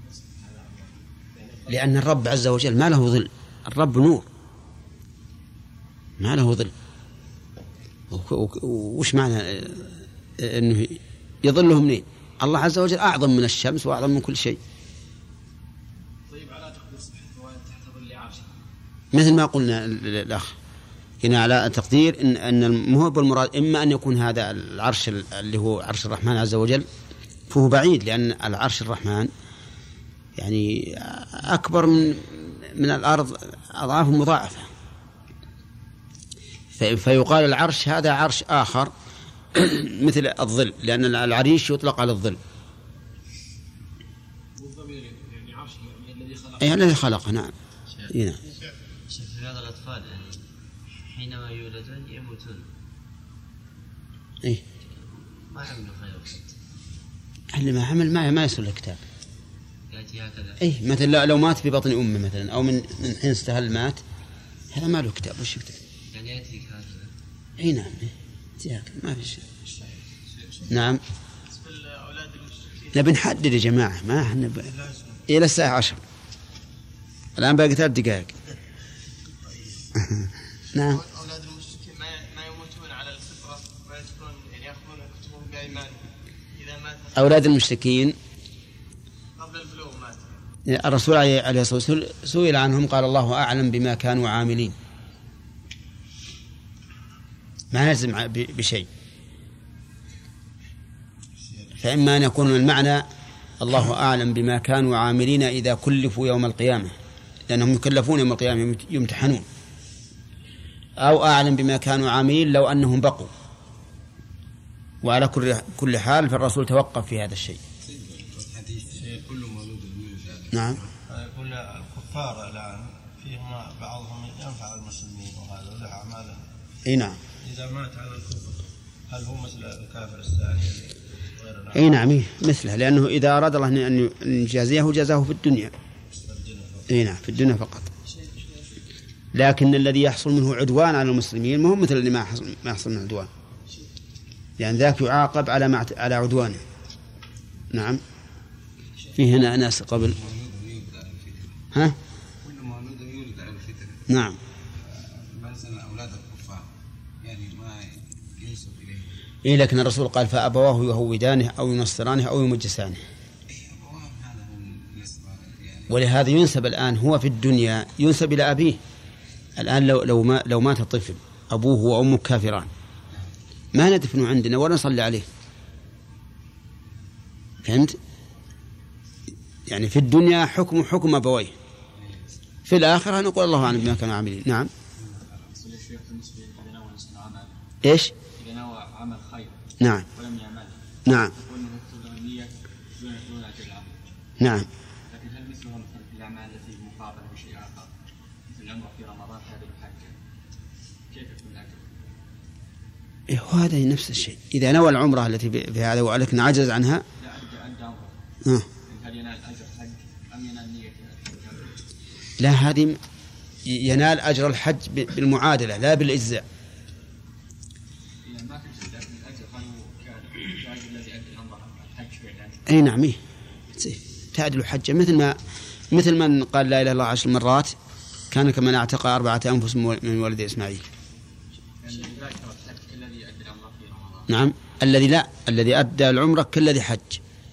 لأن الرب عز وجل ما له ظل، الرب نور ما له ظل. وش معنى أنه يظله منين؟ الله عز وجل أعظم من الشمس وأعظم من كل شيء. طيب على تقدير صحيح تحت ظل عرشه مثل ما قلنا الأخ هنا على تقدير إن أن المهب المراد إما أن يكون هذا العرش اللي هو عرش الرحمن عز وجل، فهو بعيد لأن العرش الرحمن يعني أكبر من من الأرض أضعاف مضاعفة، فيقال العرش هذا عرش آخر مثل الظل، لأن العريش يطلق على الظل. يعني عرشه يعني الذي خلقه. أي الذي خلقه. نعم. هنا. شوف هذا الأطفال يعني حينما يولدون يموتون. إيه. ما عملوا خير. اللي ما عمل ما ما يصل الكتاب. يأتي هكذا. إيه مثل لو مات في بطن أمه مثلا أو من من حين استهل مات، هذا ما له كتاب. وش يكتب؟ يعني يأتي هكذا. إيه نعم. إيه ما في شيء. نعم. نبي نحدد يا جماعة، ما احنا ب... إلى الساعة عشر الآن باقي ثلاث دقائق. نعم. أولاد المشركين ما يموتون على الفطرة ويذكرون يعني يأخذون كتبهم بأيمانهم إذا مات. أولاد المشركين قبل البلوغ مات. الرسول عليه الصلاة والسلام سئل عنهم قال الله أعلم بما كانوا عاملين، ما يلزم بشيء. فإما أن يكون المعنى الله أعلم بما كانوا عاملين إذا كلفوا يوم القيامة، لأنهم يكلفون يوم القيامة يمتحنون، أو أعلم بما كانوا عاملين لو أنهم بقوا. وعلى كل كل حال فالرسول توقف في هذا الشيء. نعم. يقول الكفار الآن فيهم بعضهم ينفع المسلمين وهذا له أعماله. إيه نعم. إذا مات على الكفر هل هو مثل الكافر الثاني؟ اي نعم مثله، لأنه إذا أراد الله أن يجازيه جازاه في الدنيا. اي نعم في الدنيا فقط. لكن الذي يحصل منه عدوان على المسلمين ما هو مثل اللي ما يحصل ما يحصل منه عدوان، لأن ذاك يعاقب على مع... على عدوانه. نعم. في هنا ناس قبل. ها؟ كل مولود يولد على الفطرة. نعم. مثلا أولاد الكفار يعني ما ينسب إليه. إيه لكن الرسول قال فأبواه يهودانه أو ينصرانه أو يمجسانه. ولهذا ينسب الآن هو في الدنيا ينسب إلى أبيه. الآن لو لو ما لو مات الطفل أبوه وأمه كافران ما ندفنه عندنا ولا نصلي عليه. فهمت؟ يعني في الدنيا حكم حكم أبويه، في الآخرة نقول الله أعلم بما كانوا عاملين. نعم. إيش؟ إذا نوى عمل خير نعم ولم يعمل نعم يكون مكتوب النية دون دون أجر العمل. نعم. لكن هل مثله في الأعمال التي مقابلة بشيء آخر مثل العمرة في رمضان هذه الحج كيف يكون الأجر؟ إيه هذا نفس الشيء. إذا نوى العمرة التي في هذا ولكن عجز عنها لا أدى أدى عمرة. آه. هل ينال أجر حج أم ينال نية الحج؟ لا هذه ينال أجر الحج بالمعادلة لا بالإجزاء. ما تجزي، لكن الأجر هل كالتاجر الذي أدى الأمر الحج فعلا؟ أي نعم، إيه تعدل حجة، مثل ما مثل من قال لا إله إلا الله عشر مرات كان كمن اعتق أربعة أنفس من ولد إسماعيل. نعم، الذي لا الذي أدى العمرة كالذي حج.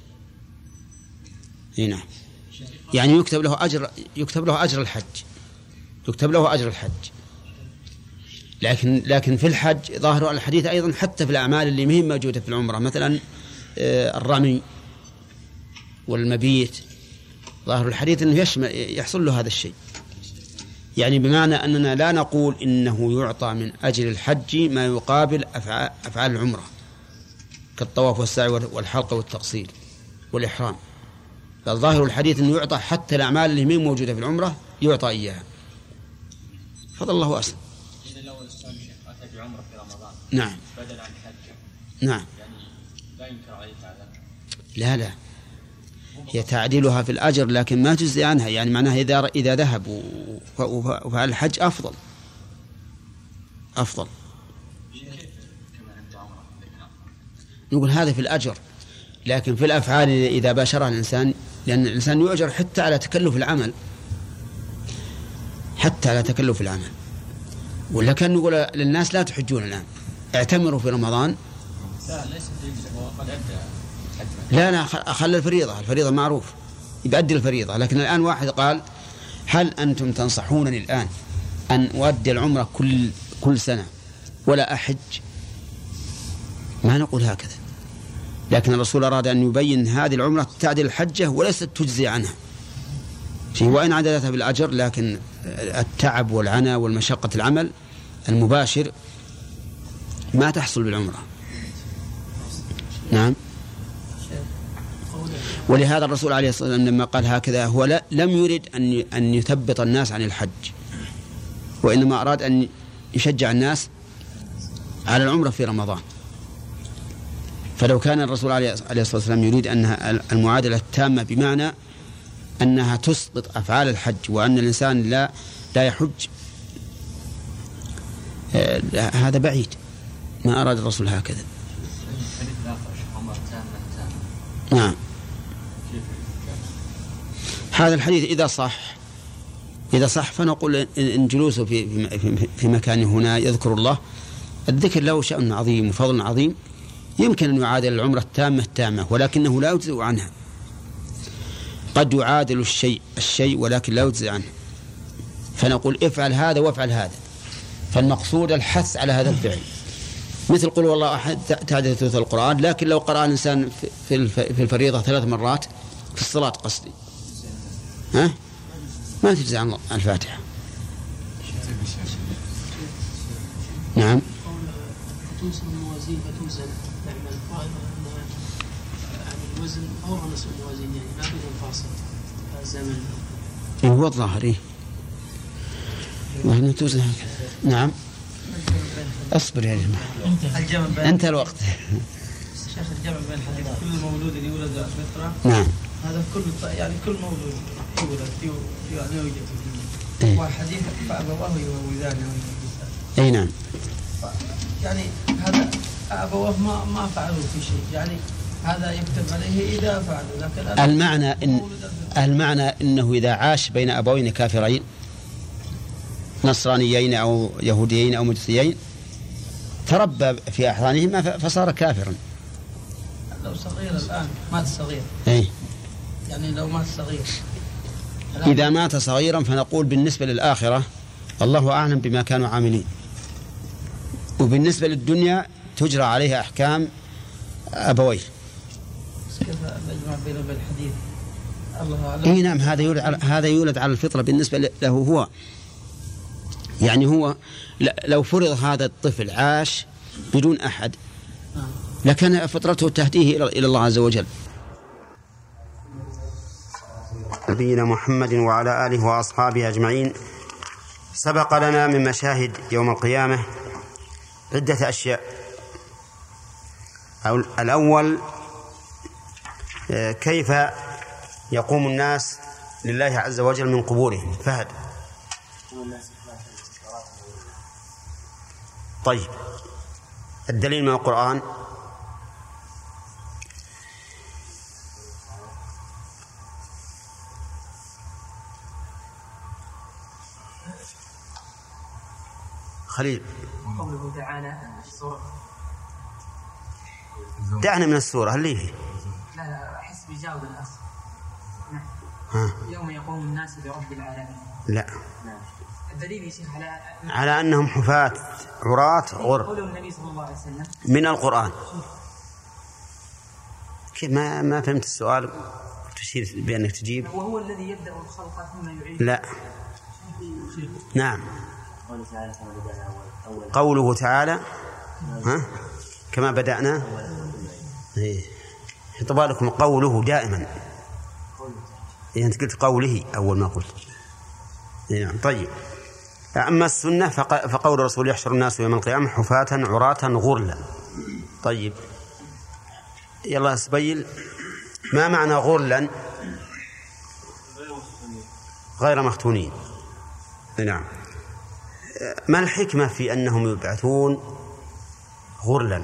إيه نعم، يعني يكتب له أجر يكتب له أجر الحج يكتب له أجر الحج لكن لكن في الحج ظاهر الحديث أيضا حتى في الأعمال اللي مهم موجودة في العمرة، مثلا الرمي والمبيت، ظاهر الحديث أنه يشمل يحصل له هذا الشيء، يعني بمعنى أننا لا نقول إنه يعطى من أجل الحج ما يقابل أفعال العمرة كالطواف والسعي والحلق والتقصير والإحرام، فالظاهر الحديث أنه يعطى حتى الأعمال اللي مين موجودة في العمرة يعطى إياها. فضل الله أسلم. إذا لو الإنسان أتى بعمرة في رمضان نعم بدل عن حجة، نعم، يعني لا ينكر عليه هذا؟ لا لا، هي تعديلها في الأجر لكن ما تجزي عنها، يعني معناها إذا إذا ذهب وفعل الحج أفضل أفضل. نقول هذا في الأجر، لكن في الأفعال إذا باشرها الإنسان، لأن الإنسان يؤجر حتى على تكلف العمل، حتى على تكلف العمل. ولا كان نقول للناس لا تحجون الآن، اعتمروا في رمضان. لا ليس قد أدى. لا لا، خلى الفريضة، الفريضة معروف يبدل الفريضة، لكن الآن واحد قال هل أنتم تنصحونني الآن أن أؤدي العمرة كل كل سنة ولا أحج؟ ما نقول هكذا، لكن الرسول أراد أن يبين هذه العمرة تعدل الحجة وليست تجزي عنها شيء، وإن عدلتها بالأجر، لكن التعب والعنى والمشقة العمل المباشر ما تحصل بالعمرة. نعم. ولهذا الرسول عليه الصلاة والسلام لما قال هكذا هو لا لم يرد أن أن يثبط الناس عن الحج، وإنما أراد أن يشجع الناس على العمرة في رمضان. فلو كان الرسول عليه الصلاة والسلام يريد أنها المعادلة التامة بمعنى أنها تسقط أفعال الحج وأن الإنسان لا لا يحج، هذا بعيد، ما أراد الرسول هكذا. نعم، هذا الحديث إذا صح إذا صح فنقول إن جلوسه في في في مكان هنا يذكر الله، الذكر له شأن عظيم وفضل عظيم، يمكن أن يعادل العمرة التامة التامة، ولكنه لا يجزئ عنها. قد يعادل الشيء الشيء ولكن لا يجزئ عنه، فنقول افعل هذا وافعل هذا، فالمقصود الحث على هذا الفعل، مثل قل والله أحد تعدل ثلث القرآن، لكن لو قرأ الإنسان في في الفريضة ثلاث مرات في الصلاة قصدي ها ما تجزي عن الفاتحة. نعم. توزن الموازين فتوزن نعمل قائمة عن الوزن أو نصف الموازين، يعني ما بدون فاصل الزمن. إيه هو الظاهر إيه وإحنا توزن هكذا. نعم. أصبر يا جماعة أنت الوقت. شيخ الجمع بين الحديث كل مولود يولد على الفطرة. نعم. هذا كل يعني كل مولود يولد يعني يوجد في الدنيا. وحديث فأبواه يهودانه. أي نعم. يعني هذا أبواه ما ما فعلوا في شيء، يعني هذا يكتب عليه إذا فعلوا، لكن المعنى إن المعنى إنه إذا عاش بين أبوين كافرين نصرانيين أو يهوديين أو مجوسيين تربى في أحضانهما فصار كافرا. لو صغير الآن مات صغير. إيه. يعني لو مات صغير. إذا مات صغيرا فنقول بالنسبة للآخرة الله أعلم بما كانوا عاملين، وبالنسبة للدنيا تجرى عليها أحكام أبويه. كيف نجمع بين الحديث؟ الله أعلم. إيه نعم، هذا يولد على هذا يولد على الفطرة بالنسبة له هو، يعني هو لو فرض هذا الطفل عاش بدون أحد لكان فطرته تهديه إلى الله عز وجل. نبينا محمد وعلى آله وأصحابه أجمعين. سبق لنا من مشاهد يوم القيامة عدة أشياء. الأول كيف يقوم الناس لله عز وجل من قبورهم. فهد. طيب الدليل من القرآن خليل. قوله تعالى السورة. دعنا من السورة اللي فيه. لا لا أحس بيجاوب الناس. ها. يوم يقوم الناس برب العالمين. لا. نعم. الدليل يا شيخ على على أنهم حفاة عراة غر. قوله النبي صلى الله عليه وسلم من القرآن. كيف ما ما فهمت السؤال؟ تشير بأنك تجيب. وهو الذي يبدأ الخلق ثم يعيد. لا. نعم. قوله تعالى ها كما بدأنا. إيه. طبعا لكم قوله دائما. إيه أنت قلت قوله أول ما قلت. إيه. طيب. أما السنة فقول الرسول يحشر الناس يوم القيامة حفاة عراة غرلا. طيب يلا سبيل ما معنى غرلا؟ غير مختونين. نعم. ما الحكمة في أنهم يبعثون غرلا؟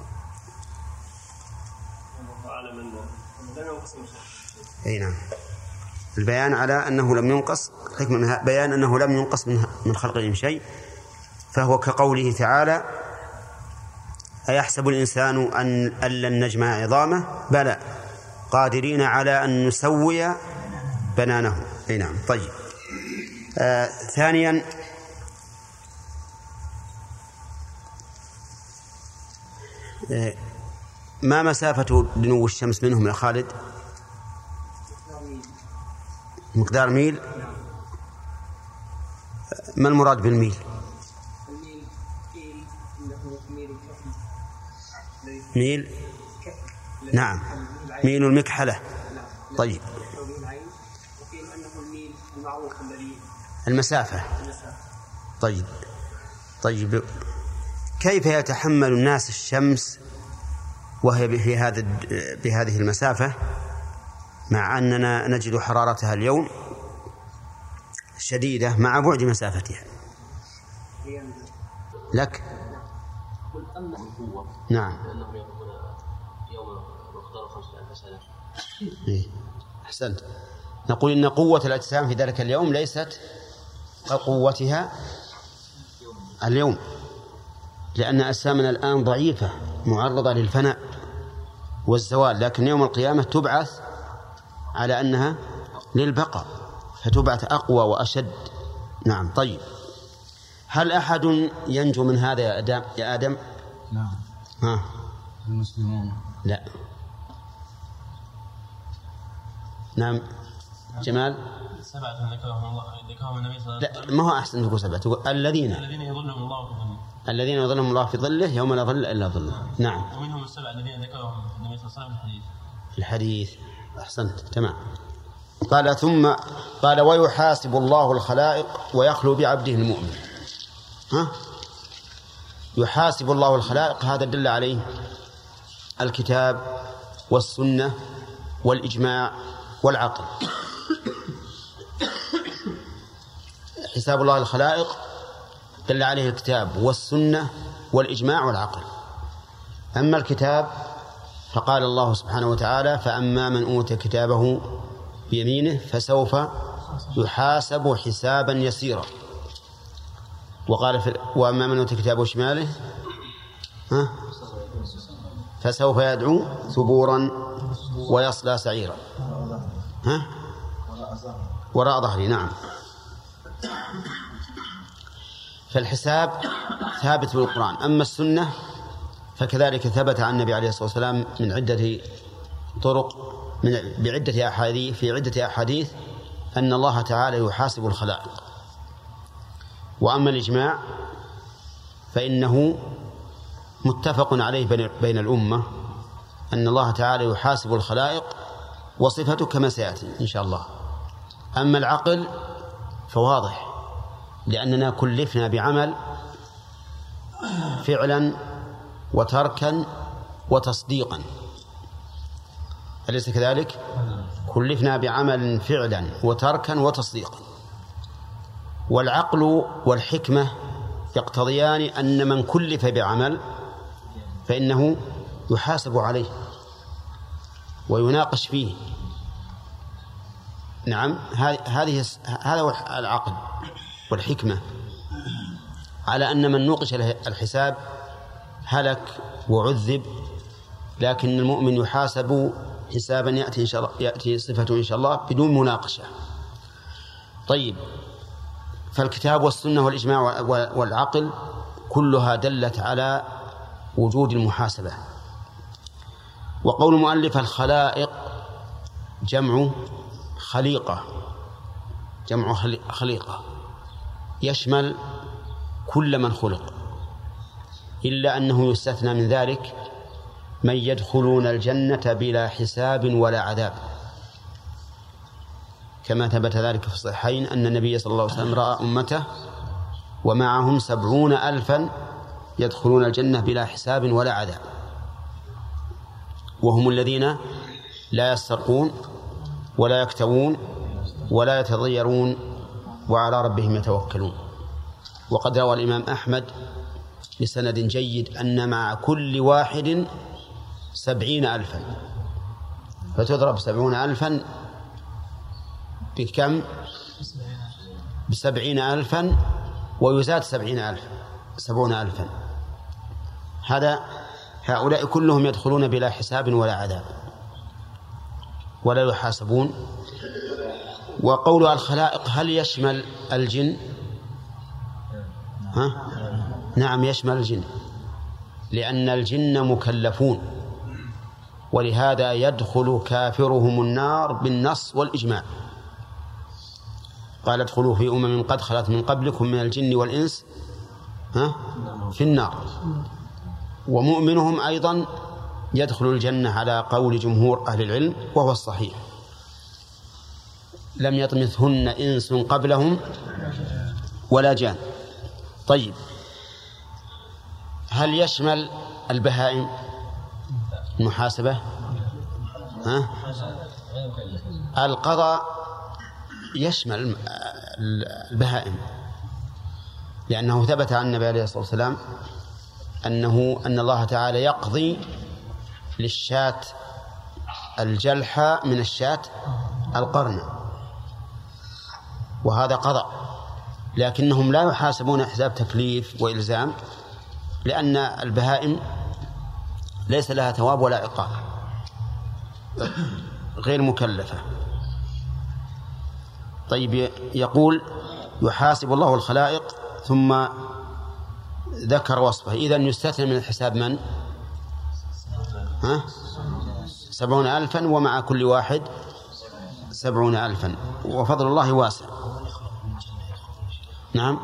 أي نعم. البيان على أنه لم ينقص حكمة منها بيان أنه لم ينقص من خلقهم شيء، فهو كقوله تعالى أيحسب الإنسان أن لن نجمع عظامه بلى قادرين على أن نسوي بنانه. أي نعم. طيب. آه ثانيا آه ما مسافة دنو الشمس منهم يا خالد؟ مقدار ميل. ما المراد بالميل؟ ميل. نعم ميل المكحلة. طيب المسافة. طيب طيب كيف يتحمل الناس الشمس وهي بهذا بهذه المسافة مع أننا نجد حرارتها اليوم شديدة مع بعد مسافتها؟ لك. نعم. إيه. أحسنت. نقول إن قوة الأجسام في ذلك اليوم ليست كقوتها اليوم، لأن أجسامنا الآن ضعيفة معرضة للفناء والزوال، لكن يوم القيامة تبعث على أنها للبقاء فتبعث أقوى وأشد. نعم. طيب هل أحد ينجو من هذا يا آدم؟ يا آدم؟ نعم. ها. المسلمون. لا. نعم. جمال. سبعة ذكرهم الله ذكرهم النبي صلى الله عليه وسلم. لا ما هو أحسن تقول سبعة، تقول الذين الذين يظلهم الله في ظله. الذين يظلهم الله في ظله يوم لا ظل إلا ظله. نعم. ومنهم السبعة الذين ذكرهم النبي صلى الله عليه وسلم في الحديث. في الحديث. أحسنت. تمام. قال ثم قال ويحاسب الله الخلائق ويخلو بعبده المؤمن. ها؟ يحاسب الله الخلائق، هذا دل عليه الكتاب والسنة والإجماع والعقل. حساب الله الخلائق دل عليه الكتاب والسنة والإجماع والعقل. أما الكتاب فقال الله سبحانه وتعالى فأما من أوتي كتابه بيمينه فسوف يحاسب حسابا يسيرا. وقال في وأما من أوتي كتابه شماله ها فسوف يدعو ثبورا ويصلى سعيرا. ها وراء ظهري. نعم. فالحساب ثابت بالقرآن. أما السنة فكذلك ثبت عن النبي عليه الصلاة والسلام من عدة طرق من بعدة أحاديث في عدة أحاديث أن الله تعالى يحاسب الخلائق. وأما الإجماع فإنه متفق عليه بين الأمة أن الله تعالى يحاسب الخلائق وصفته كما سيأتي إن شاء الله. أما العقل فواضح، لأننا كلفنا بعمل فعلا وتركا وتصديقا، أليس كذلك؟ كلفنا بعمل فعلا وتركا وتصديقا. والعقل والحكمة يقتضيان أن من كلف بعمل فإنه يحاسب عليه ويناقش فيه. نعم، هذه هذا هو العقل والحكمة، على أن من نوقش الحساب هلك وعذب، لكن المؤمن يحاسب حسابا يأتي إن شاء الله يأتي صفته إن شاء الله بدون مناقشة. طيب، فالكتاب والسنة والإجماع والعقل كلها دلت على وجود المحاسبة. وقول المؤلف الخلائق جمع خليقة، جمع خليقة يشمل كل من خلق، إلا أنه يستثنى من ذلك من يدخلون الجنة بلا حساب ولا عذاب، كما ثبت ذلك في الصحيحين أن النبي صلى الله عليه وسلم رأى أمته ومعهم سبعون ألفا يدخلون الجنة بلا حساب ولا عذاب، وهم الذين لا يسرقون ولا يكتوون ولا يتضيرون وعلى ربهم يتوكلون. وقد روى الإمام أحمد بسند جيد أن مع كل واحد سبعين ألفا، فتضرب سبعون ألفا بكم؟ بسبعين ألفا، ويزاد سبعين ألفا سبعون ألفا. هذا هؤلاء كلهم يدخلون بلا حساب ولا عذاب ولا يحاسبون. وقول الخلائق هل يشمل الجن؟ ها؟ نعم يشمل الجن، لأن الجن مكلفون، ولهذا يدخل كافرهم النار بالنص والإجماع. قال ادخلوا في أمم قد خلت من قبلكم من الجن والإنس ها؟ في النار. ومؤمنهم أيضا يدخل الجنة على قول جمهور أهل العلم وهو الصحيح، لم يطمثهن إنس قبلهم ولا جان. طيب، هل يشمل البهائم المحاسبة؟ ها؟ القضاء يشمل البهائم، لأنه ثبت عن النبي عليه الصلاة والسلام أنه أن الله تعالى يقضي للشاة الجلحة من الشاة القرنة، وهذا قضاء، لكنهم لا يحاسبون حساب تكليف وإلزام، لأن البهائم ليس لها ثواب ولا عقاب، غير مكلفة. طيب، يقول يحاسب الله الخلائق، ثم ذكر وصفه. إذن يستثنى من الحساب من؟ ها؟ سبعون ألفا، ومع كل واحد سبعون ألفا، وفضل الله واسع. نعم،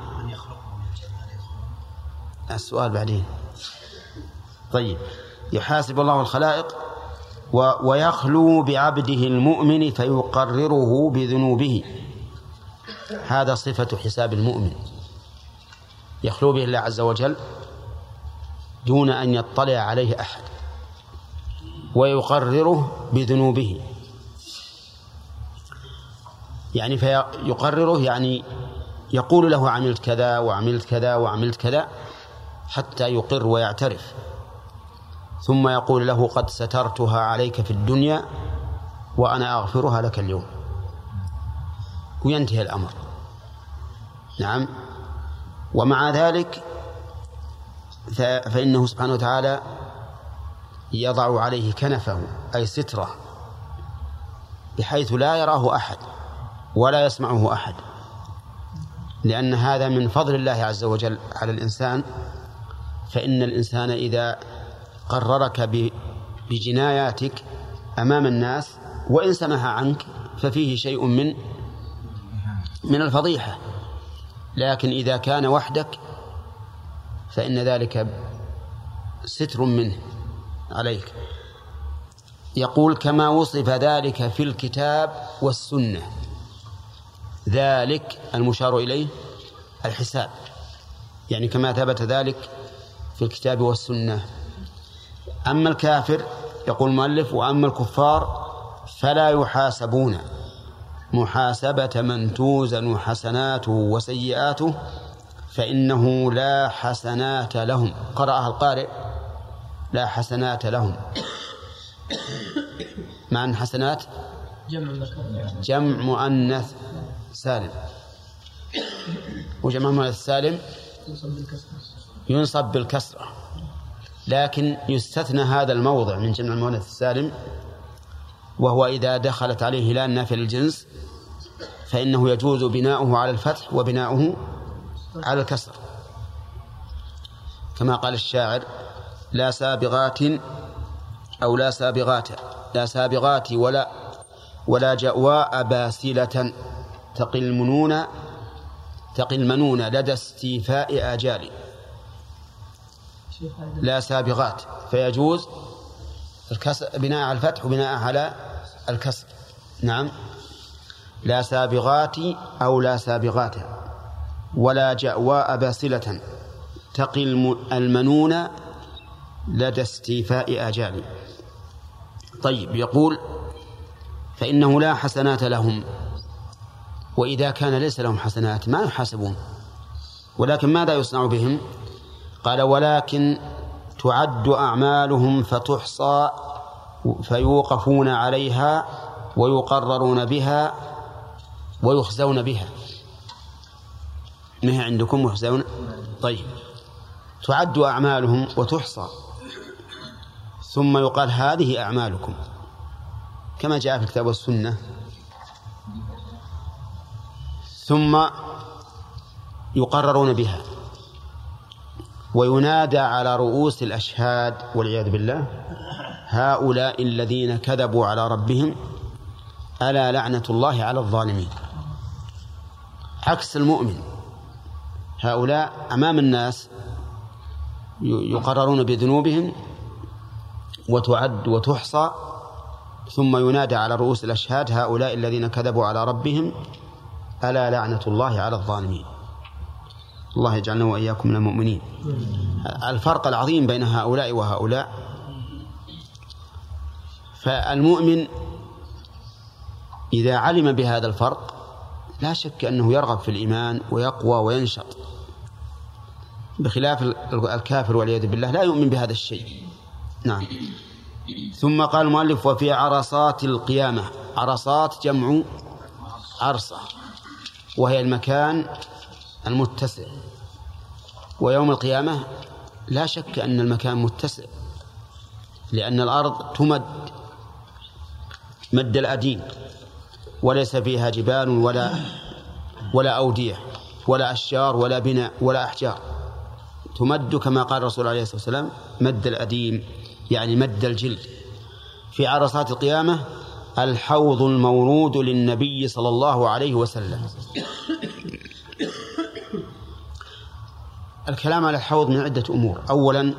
السؤال بعدين. طيب، يحاسب الله الخلائق ويخلو بعبده المؤمن فيقرره بذنوبه. هذا صفة حساب المؤمن، يخلو به الله عز وجل دون أن يطلع عليه أحد، ويقرره بذنوبه. يعني فيقرره يعني يقول له عملت كذا وعملت كذا وعملت كذا حتى يقر ويعترف، ثم يقول له قد سترتها عليك في الدنيا وأنا أغفرها لك اليوم، وينتهي الأمر. نعم. ومع ذلك فإنه سبحانه وتعالى يضع عليه كنفه أي ستره، بحيث لا يراه أحد ولا يسمعه أحد، لأن هذا من فضل الله عز وجل على الإنسان. فإن الإنسان إذا قررك بجناياتك أمام الناس وإن سمح عنك ففيه شيء من من الفضيحة، لكن إذا كان وحدك فإن ذلك ستر منه عليك. يقول كما وصف ذلك في الكتاب والسنة. ذلك المشار إليه الحساب، يعني كما ثبت ذلك في الكتاب والسنة. أما الكافر يقول المؤلف وأما الكفار فلا يحاسبون محاسبة من توزن حسناته وسيئاته فإنه لا حسنات لهم. قرأها القارئ لا حسنات لهم. مع أن حسنات جمع مؤنث سالم، وجمع مؤنث سالم ينصب بالكسرة، لكن يستثنى هذا الموضع من جمع المؤنث السالم، وهو إذا دخلت عليه لا النافية للجنس فإنه يجوز بناؤه على الفتح وبناؤه على الكسر، كما قال الشاعر: لا سابغات أو لا سابغات لا سابغات ولا ولا جأواء باسلة تقي المنون تقي المنون لدى استيفاء آجال. لا سابغات فيجوز الكسر بناء على الفتح وبناء على الكسر. نعم، لا سابغات أو لا سابغات ولا جأواء باسلة تقي المنون لدى استيفاء آجال. طيب، يقول: فإنه لا حسنات لهم. وإذا كان ليس لهم حسنات ما يحاسبون، ولكن ماذا يصنع بهم؟ قال: ولكن تعد أعمالهم فتحصى فيوقفون عليها ويقررون بها ويخزون بها. ما هي عندكم يخزون؟ طيب، تعد أعمالهم وتحصى، ثم يقال: هذه أعمالكم، كما جاء في الكتاب والسنة. ثم يقررون بها وينادى على رؤوس الأشهاد والعياذ بالله: هؤلاء الذين كذبوا على ربهم ألا لعنة الله على الظالمين. عكس المؤمن، هؤلاء أمام الناس يقررون بذنوبهم وتعد وتحصى، ثم ينادى على رؤوس الأشهاد: هؤلاء الذين كذبوا على ربهم ألا لعنة الله على الظالمين. الله يجعلنا وإياكم من المؤمنين. الفرق العظيم بين هؤلاء وهؤلاء: فالمؤمن إذا علم بهذا الفرق لا شك أنه يرغب في الإيمان ويقوى وينشط، بخلاف الكافر والعياذ بالله لا يؤمن بهذا الشيء. نعم. ثم قال المؤلف: وفي عرصات القيامة. عرصات جمع عرصة، وهي المكان المتسع. ويوم القيامة لا شك أن المكان متسع، لأن الأرض تمد مد الأديم، وليس فيها جبال ولا ولا أودية ولا أشجار ولا بناء ولا أحجار، تمد كما قال الرسول عليه الصلاة والسلام: مد الأديم، يعني مد الجلد. في عرصات القيامة الحوض المورود للنبي صلى الله عليه وسلم. الكلام على الحوض من عدة أمور. أولا،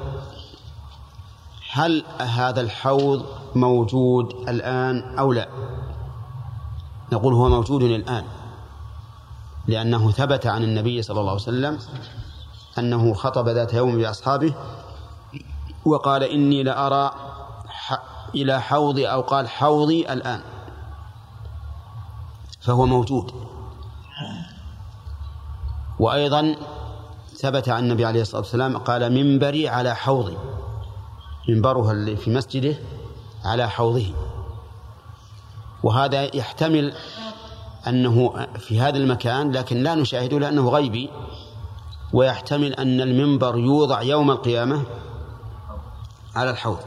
هل هذا الحوض موجود الآن أو لا؟ نقول هو موجود الآن، لأنه ثبت عن النبي صلى الله عليه وسلم أنه خطب ذات يوم بأصحابه وقال: إني لأرى إلى حوضي، أو قال حوضي الآن، فهو موجود. وأيضا ثبت عن النبي عليه الصلاة والسلام قال: منبري على حوضي، منبرها اللي في مسجده على حوضه. وهذا يحتمل أنه في هذا المكان لكن لا نشاهده لأنه غيبي، ويحتمل أن المنبر يوضع يوم القيامة على الحوض.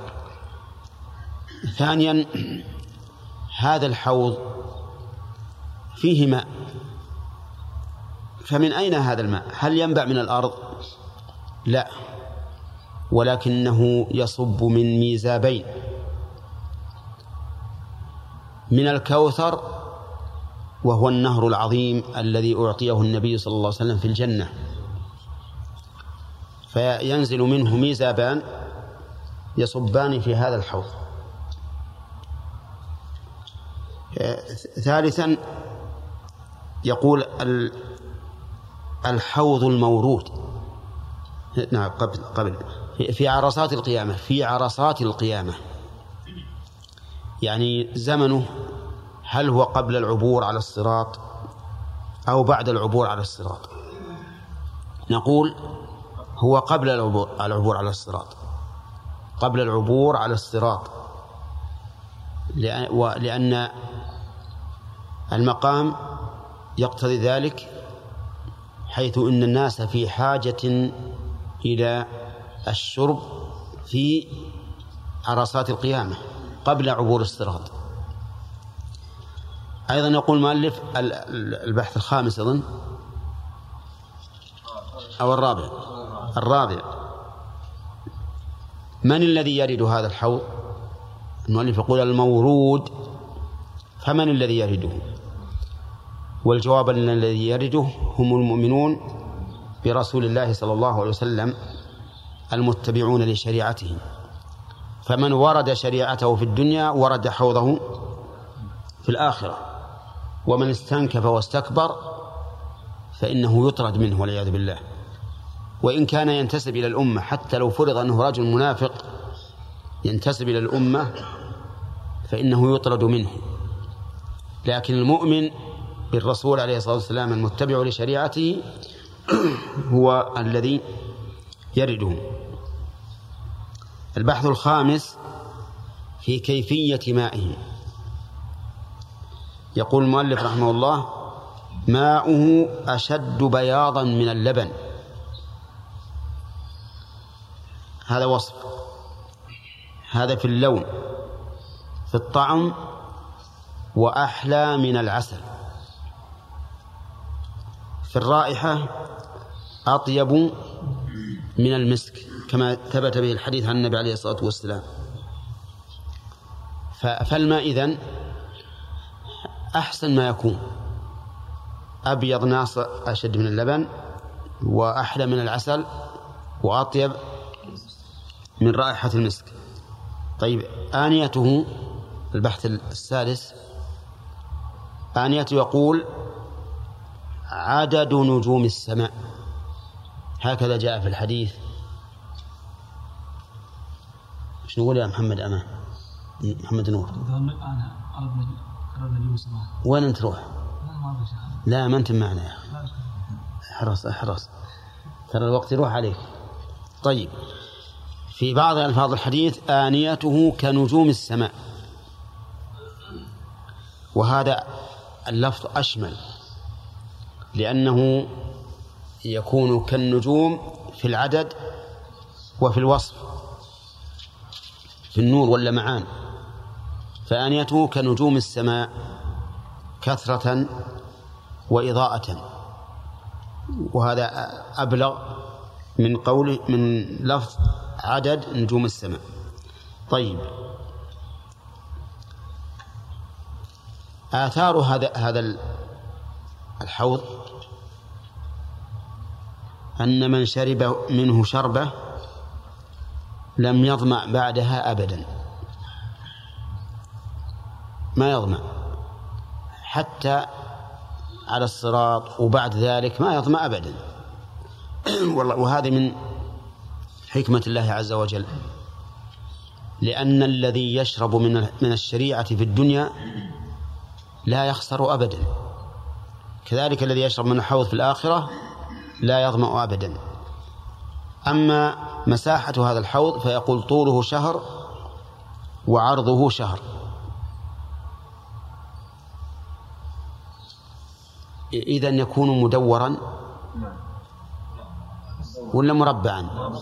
ثانيا، هذا الحوض فيه ماء، فمن أين هذا الماء؟ هل ينبع من الأرض؟ لا، ولكنه يصب من ميزابين: من الكوثر، وهو النهر العظيم الذي أعطيه النبي صلى الله عليه وسلم في الجنة، فينزل منه ميزابان يصبان في هذا الحوض. ثالثا، يقول الحوض المورود. نعم، قبل قبل في عرصات القيامة. في عرصات القيامة يعني زمنه، هل هو قبل العبور على الصراط أو بعد العبور على الصراط؟ نقول هو قبل العبور على الصراط، قبل العبور على الصراط، لأن المقام يقتضي ذلك، حيث إن الناس في حاجة إلى الشرب في عرصات القيامة قبل عبور الصراط. أيضا يقول المؤلف البحث الخامس أظن أو الرابع الرابع من الذي يرد هذا الحوض؟ المؤلف يقول المورود، فمن الذي يرده؟ والجواب أن الذي يرده هم المؤمنون برسول الله صلى الله عليه وسلم المتبعون لشريعته، فمن ورد شريعته في الدنيا ورد حوضه في الآخرة، ومن استنكف واستكبر فإنه يطرد منه والعياذ بالله. وإن كان ينتسب إلى الأمة، حتى لو فرض أنه رجل منافق ينتسب إلى الأمة فإنه يطرد منه، لكن المؤمن بالرسول عليه الصلاة والسلام المتبع لشريعته هو الذي يرده. البحث الخامس في كيفية مائه. يقول المؤلف رحمه الله ماؤه أشد بياضا من اللبن. هذا وصف، هذا في اللون، في الطعم، وأحلى من العسل، في الرائحة أطيب من المسك، كما ثبت به الحديث عن النبي عليه الصلاة والسلام. فالماء إذن أحسن ما يكون، أبيض ناصع أشد من اللبن، وأحلى من العسل، وأطيب من رائحة المسك. طيب آنيته، البحث السادس، آنيته يقول عدد نجوم السماء، هكذا جاء في الحديث. ايش نقول يا محمد أمان محمد نور؟ وين أنت تروح؟ لا ما أنت معنا يا أخي، احرص احرص ترى الوقت يروح عليك. طيب في بعض ألفاظ الحديث آنيته كنجوم السماء، وهذا اللفظ أشمل، لأنه يكون كالنجوم في العدد وفي الوصف، في النور واللمعان. فآنيته كنجوم السماء كثرة وإضاءة، وهذا أبلغ من قوله من لفظ عدد نجوم السماء. طيب آثار هذا هذا الحوض أن من شرب منه شربة لم يظمأ بعدها أبدا، ما يظمأ حتى على الصراط، وبعد ذلك ما يظمأ أبدا. وهذه من حكمة الله عز وجل، لأن الذي يشرب من من الشريعة في الدنيا لا يخسر أبدا، كذلك الذي يشرب من الحوض في الآخرة لا يظمأ أبدا. أما مساحة هذا الحوض فيقول طوله شهر وعرضه شهر. إذن يكون مدورا ولا مربعا؟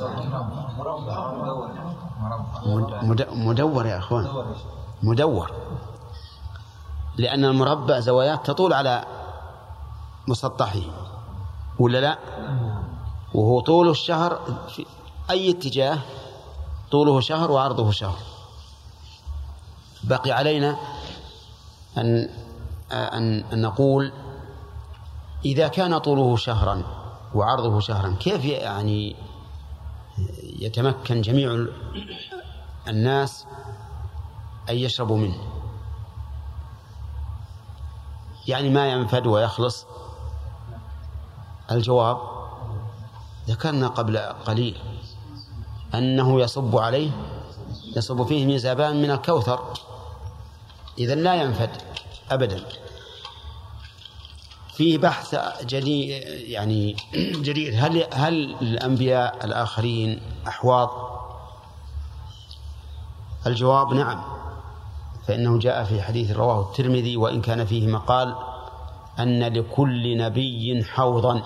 مدور يا أخوان، مدور، لأن المربع زوايات تطول على مسطحه ولا لا؟ وهو طول الشهر في أي اتجاه طوله شهر وعرضه شهر. بقي علينا أن أن, أن نقول إذا كان طوله شهرا وعرضه شهرا كيف يعني يتمكن جميع الناس أن يشربوا منه؟ يعني ما ينفد ويخلص. الجواب ذكرنا قبل قليل أنه يصب عليه يصب فيه ميزابان من الكوثر، إذن لا ينفد أبدا. فيه بحث جديد يعني جديد، هل هل الأنبياء الآخرين أحواض الجواب نعم، فإنه جاء في حديث رواه الترمذي وإن كان فيه مقال أن لكل نبي حوضا،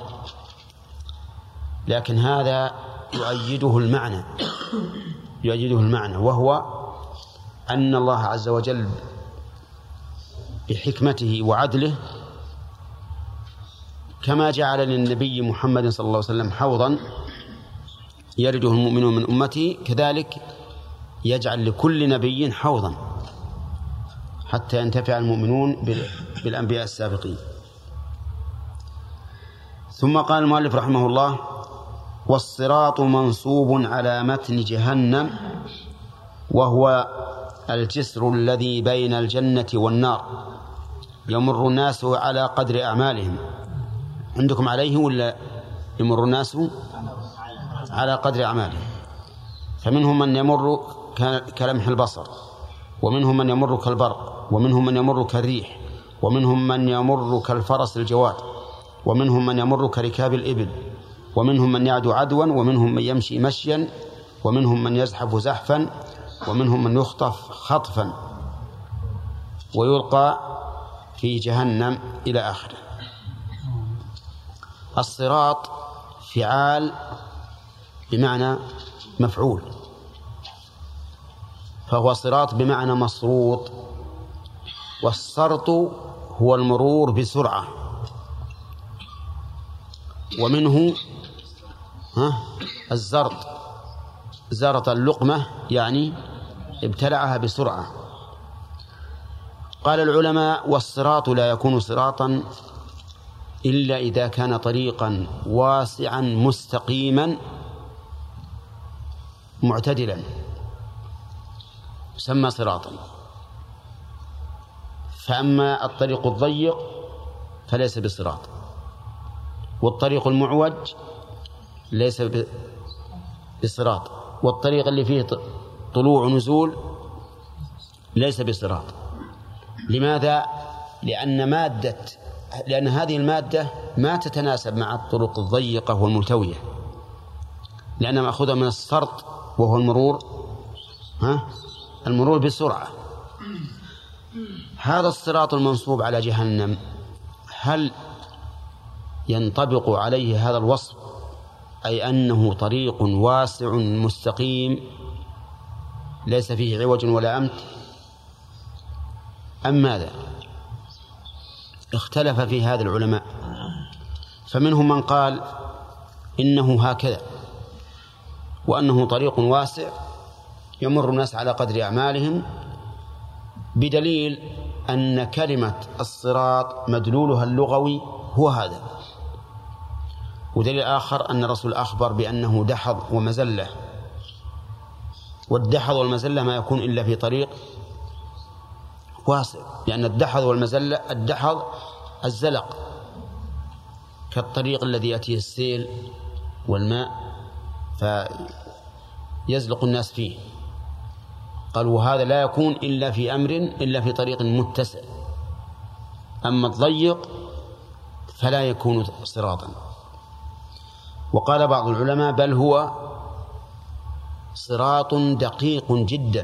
لكن هذا يؤيده المعنى يؤيده المعنى وهو أن الله عز وجل بحكمته وعدله كما جعل للنبي محمد صلى الله عليه وسلم حوضا يرده المؤمنون من أمته، كذلك يجعل لكل نبي حوضا حتى ينتفع المؤمنون بالأنبياء السابقين. ثم قال المؤلف رحمه الله: والصراط منصوب على متن جهنم وهو الجسر الذي بين الجنة والنار، يمر الناس على قدر أعمالهم. عندكم عليه ولا يمر الناس على قدر أعمالهم؟ فمنهم من يمر كلمح البصر، ومنهم من يمر كالبرق، ومنهم من يمر كالريح، ومنهم من يمر كالفرس الجواد، ومنهم من يمر كركاب الإبل، ومنهم من يعدو عدوا، ومنهم من يمشي مشيا، ومنهم من يزحف زحفا، ومنهم من يخطف خطفا ويلقى في جهنم إلى آخره. الصراط فعال بمعنى مفعول، فهو صراط بمعنى مصروط، والسرط هو المرور بسرعة، ومنه ها الزرط، زرط اللقمة يعني ابتلعها بسرعة. قال العلماء: والصراط لا يكون صراطا إلا إذا كان طريقا واسعا مستقيما معتدلا يسمى صراطا، فأما الطريق الضيق فليس بصراط، والطريق المعوج ليس بصراط، والطريق اللي فيه طلوع ونزول ليس بصراط. لماذا؟ لأن مادة لأن هذه المادة ما تتناسب مع الطرق الضيقة والملتوية، لأنها مأخوذة من السرط وهو المرور ها المرور بسرعة. هذا الصراط المنصوب على جهنم هل ينطبق عليه هذا الوصف، أي أنه طريق واسع مستقيم ليس فيه عوج ولا أمت، أم ماذا؟ اختلف في هذا العلماء، فمنهم من قال إنه هكذا، وأنه طريق واسع يمر الناس على قدر أعمالهم، بدليل أن كلمة الصراط مدلولها اللغوي هو هذا. ودليل آخر أن الرسول أخبر بأنه دحض ومزلة، والدحض والمزلة ما يكون إلا في طريق واسع، لأن الدحض والمزلة، الدحض الزلق كالطريق الذي يأتيه السيل والماء فيزلق الناس فيه، قال وهذا لا يكون إلا في أمر إلا في طريق متسع، أما الضيق فلا يكون صراطا. وقال بعض العلماء بل هو صراط دقيق جدا،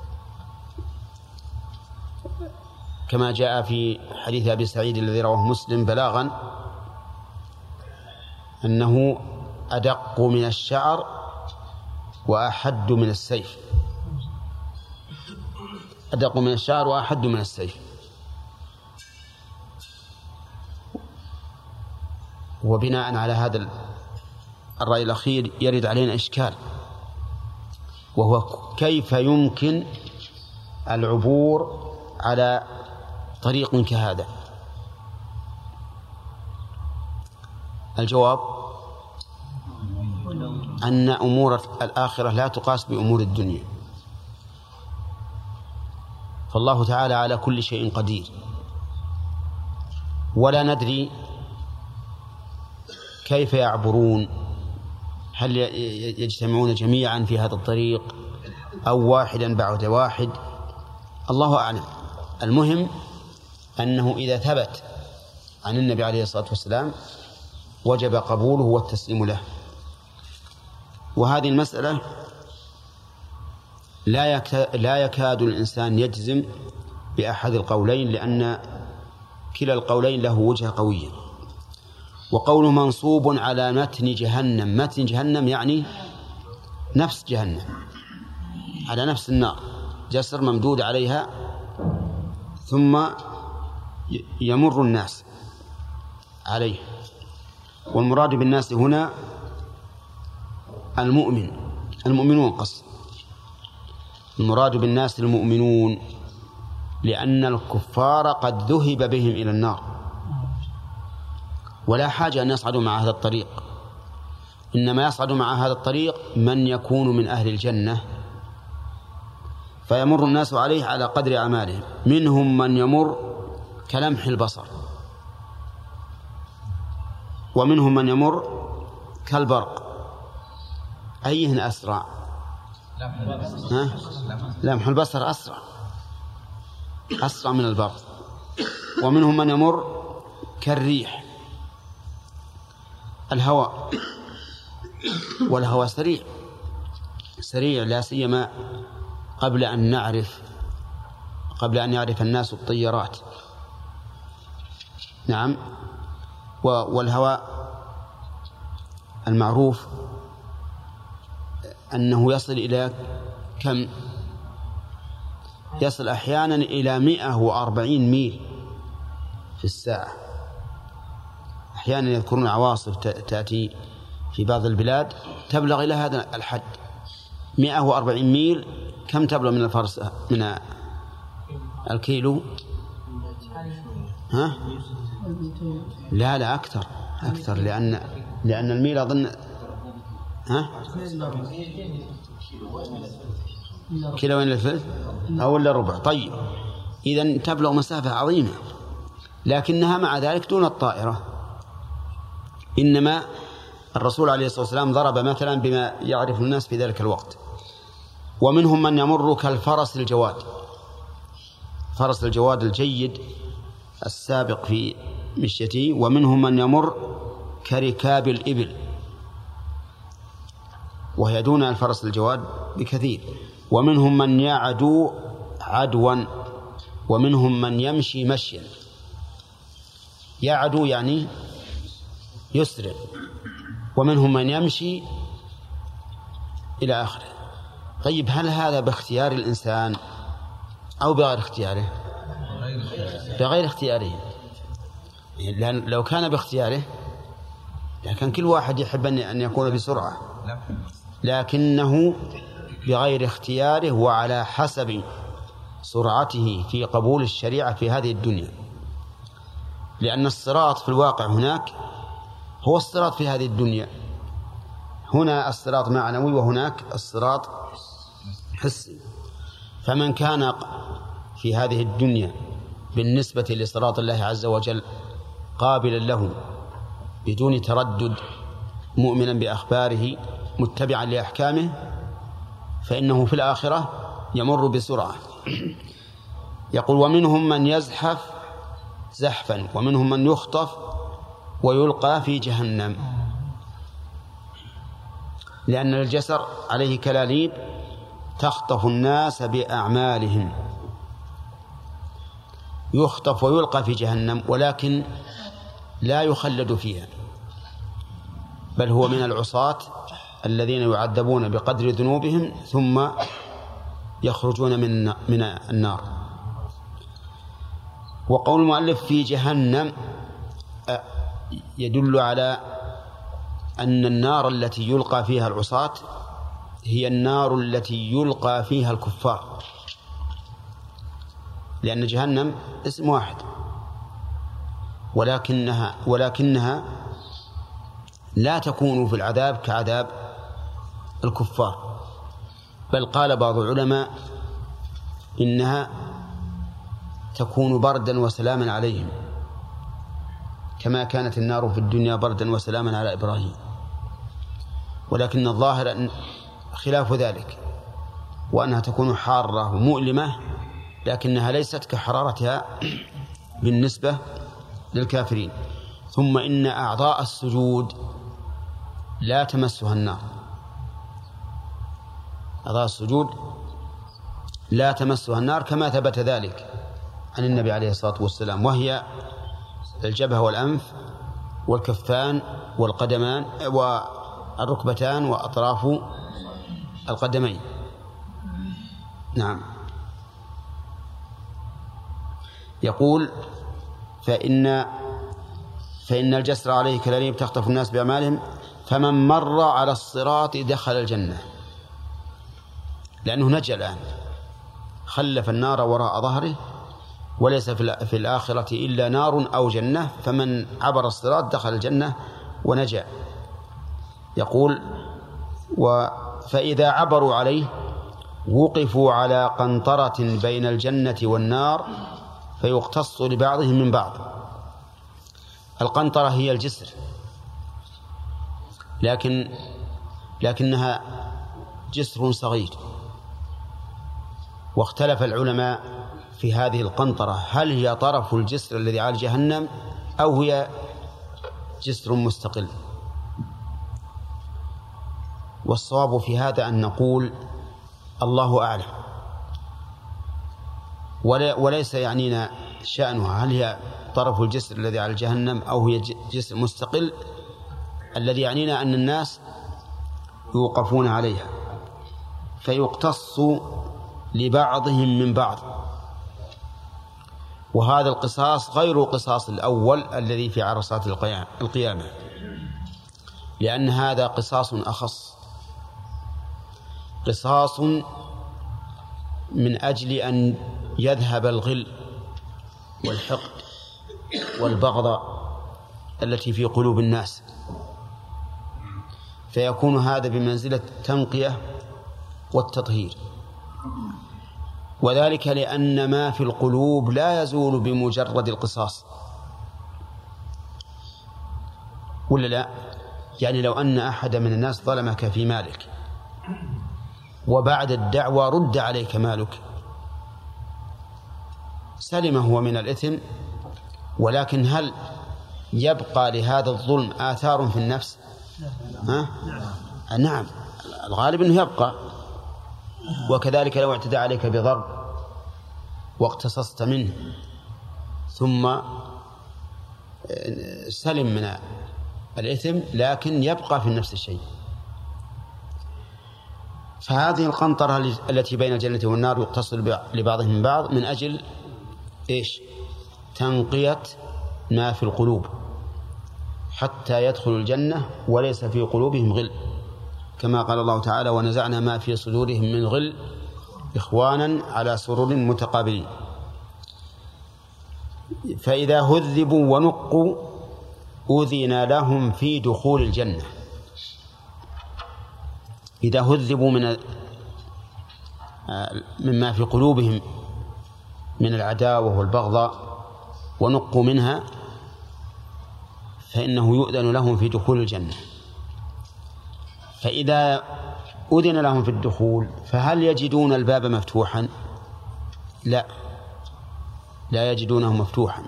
كما جاء في حديث أبي سعيد الذي رواه مسلم بلاغا أنه أدق من الشعر وأحد من السيف، أدق من الشعر وأحد من السيف. وبناء على هذا الرأي الأخير يرد علينا إشكال، وهو كيف يمكن العبور على طريق كهذا؟ الجواب أن أمور الآخرة لا تقاس بأمور الدنيا، فالله تعالى على كل شيء قدير، ولا ندري كيف يعبرون، هل يجتمعون جميعا في هذا الطريق أو واحدا بعد واحد، الله أعلم. المهم أنه إذا ثبت عن النبي عليه الصلاة والسلام وجب قبوله والتسليم له. وهذه المسألة لا لا يكاد الإنسان يجزم بأحد القولين، لأن كلا القولين له وجه قوية. وقوله منصوب على متن جهنم، متن جهنم يعني نفس جهنم، على نفس النار، جسر ممدود عليها، ثم يمر الناس عليه. والمراد بالناس هنا المؤمن المؤمنون قصد المراد بالناس المؤمنون، لأن الكفار قد ذهب بهم إلى النار، ولا حاجة أن يصعدوا مع هذا الطريق، إنما يصعد مع هذا الطريق من يكون من أهل الجنة، فيمر الناس عليه على قدر أعمالهم. منهم من يمر كلمح البصر، ومنهم من يمر كالبرق. أيهن أسرع؟ ها؟ لمح البصر أسرع أسرع من البرق. ومنهم من يمر كالريح، الهواء، والهواء سريع سريع لا سيما قبل أن نعرف قبل أن يعرف الناس الطيارات. نعم. والهواء المعروف أنه يصل إلى كم؟ يصل أحيانا إلى مئة وأربعين ميل في الساعة. أحيانا يذكرون عواصف تأتي في بعض البلاد تبلغ إلى هذا الحد، مئة وأربعين ميل. كم تبلغ من الفرس من الكيلو؟ ها؟ لا لا أكثر أكثر لأن لأن الميل أظن ها كيلوين للثلث أو إلا ربع. طيب إذن تبلغ مسافة عظيمة، لكنها مع ذلك دون الطائرة. إنما الرسول عليه الصلاة والسلام ضرب مثلا بما يعرف الناس في ذلك الوقت. ومنهم من يمر كالفرس الجواد، فرس الجواد الجيد السابق في مشيته. ومنهم من يمر كركاب الإبل، وهي دون الفرس الجواد بكثير. ومنهم من يعدو عدوا، ومنهم من يمشي مشيا. يعدو يعني يسرع، ومنهم من يمشي إلى آخره. طيب هل هذا باختيار الإنسان أو بغير اختياره؟ بغير اختياره. لأن لو كان باختياره لكن كل واحد يحب أن يكون بسرعة، لكنه بغير اختياره وعلى حسب سرعته في قبول الشريعة في هذه الدنيا. لأن الصراط في الواقع هناك هو الصراط في هذه الدنيا، هنا الصراط معنوي وهناك الصراط حسي. فمن كان في هذه الدنيا بالنسبة لصراط الله عز وجل قابلا له بدون تردد، مؤمنا بأخباره، متبعا لأحكامه، فإنه في الآخرة يمر بسرعة. يقول ومنهم من يزحف زحفا، ومنهم من يخطف ويلقى في جهنم، لأن الجسر عليه كلاليب تخطف الناس بأعمالهم، يخطف ويلقى في جهنم، ولكن لا يخلد فيها، بل هو من العصاة الذين يعذبون بقدر ذنوبهم ثم يخرجون من من النار. وقول المؤلف في جهنم يدل على أن النار التي يلقى فيها العصاة هي النار التي يلقى فيها الكفار، لأن جهنم اسم واحد، ولكنها ولكنها لا تكون في العذاب كعذاب الكفار، بل قال بعض العلماء إنها تكون بردا وسلاما عليهم، كما كانت النار في الدنيا بردا وسلاما على إبراهيم. ولكن الظاهر أن خلاف ذلك، وأنها تكون حارة ومؤلمة، لكنها ليست كحرارتها بالنسبة للكافرين. ثم إن أعضاء السجود لا تمسها النار، أعضاء السجود لا تمسها النار، كما ثبت ذلك عن النبي عليه الصلاة والسلام، وهي الجبهة والأنف والكفان والقدمان والركبتان وأطراف القدمين. نعم. يقول فإن فإن الجسر عليه كلاليب تخطف الناس بأعمالهم، فمن مر على الصراط دخل الجنة، لأنه نجا الآن، خلف النار وراء ظهره، وليس في الآخرة إلا نار أو جنة، فمن عبر الصراط دخل الجنة ونجا. يقول فإذا عبروا عليه وقفوا على قنطرة بين الجنة والنار فيقتص لبعضهم من بعض. القنطرة هي الجسر، لكن لكنها جسر صغير، واختلف العلماء في هذه القنطرة، هل هي طرف الجسر الذي على جهنم أو هي جسر مستقل؟ والصواب في هذا أن نقول الله أعلم، وليس يعنينا شأنها هل هي طرف الجسر الذي على جهنم أو هي جسر مستقل. الذي يعنينا أن الناس يوقفون عليها فيقتص لبعضهم من بعض، وهذا القصاص غير قصاص الأول الذي في عرصات القيامة، لأن هذا قصاص أخص، قصاص من أجل أن يذهب الغل والحقد والبغضاء التي في قلوب الناس، فيكون هذا بمنزلة التنقية والتطهير، وذلك لأن ما في القلوب لا يزول بمجرد القصاص، ولا لا؟ يعني لو أن أحد من الناس ظلمك في مالك وبعد الدعوة رد عليك مالك، سلم هو من الإثم، ولكن هل يبقى لهذا الظلم آثار في النفس؟ ها؟ نعم، الغالب أنه يبقى. وكذلك لو اعتدى عليك بضرب واقتصصت منه ثم سلم من الإثم، لكن يبقى في النفس الشيء. فهذه القنطرة التي بين الجنة والنار يقتص لبعضهم من بعض من أجل إيش؟ تنقية ما في القلوب حتى يدخلوا الجنة وليس في قلوبهم غل، كما قال الله تعالى ونزعنا ما في صدورهم من غل إخوانا على سرر متقابلين. فإذا هذبوا ونقوا أذن لهم في دخول الجنة. إذا هذبوا من مما في قلوبهم من العداوة والبغضاء ونقوا منها فإنه يؤذن لهم في دخول الجنة. فإذا أذن لهم في الدخول فهل يجدون الباب مفتوحا؟ لا، لا يجدونه مفتوحا،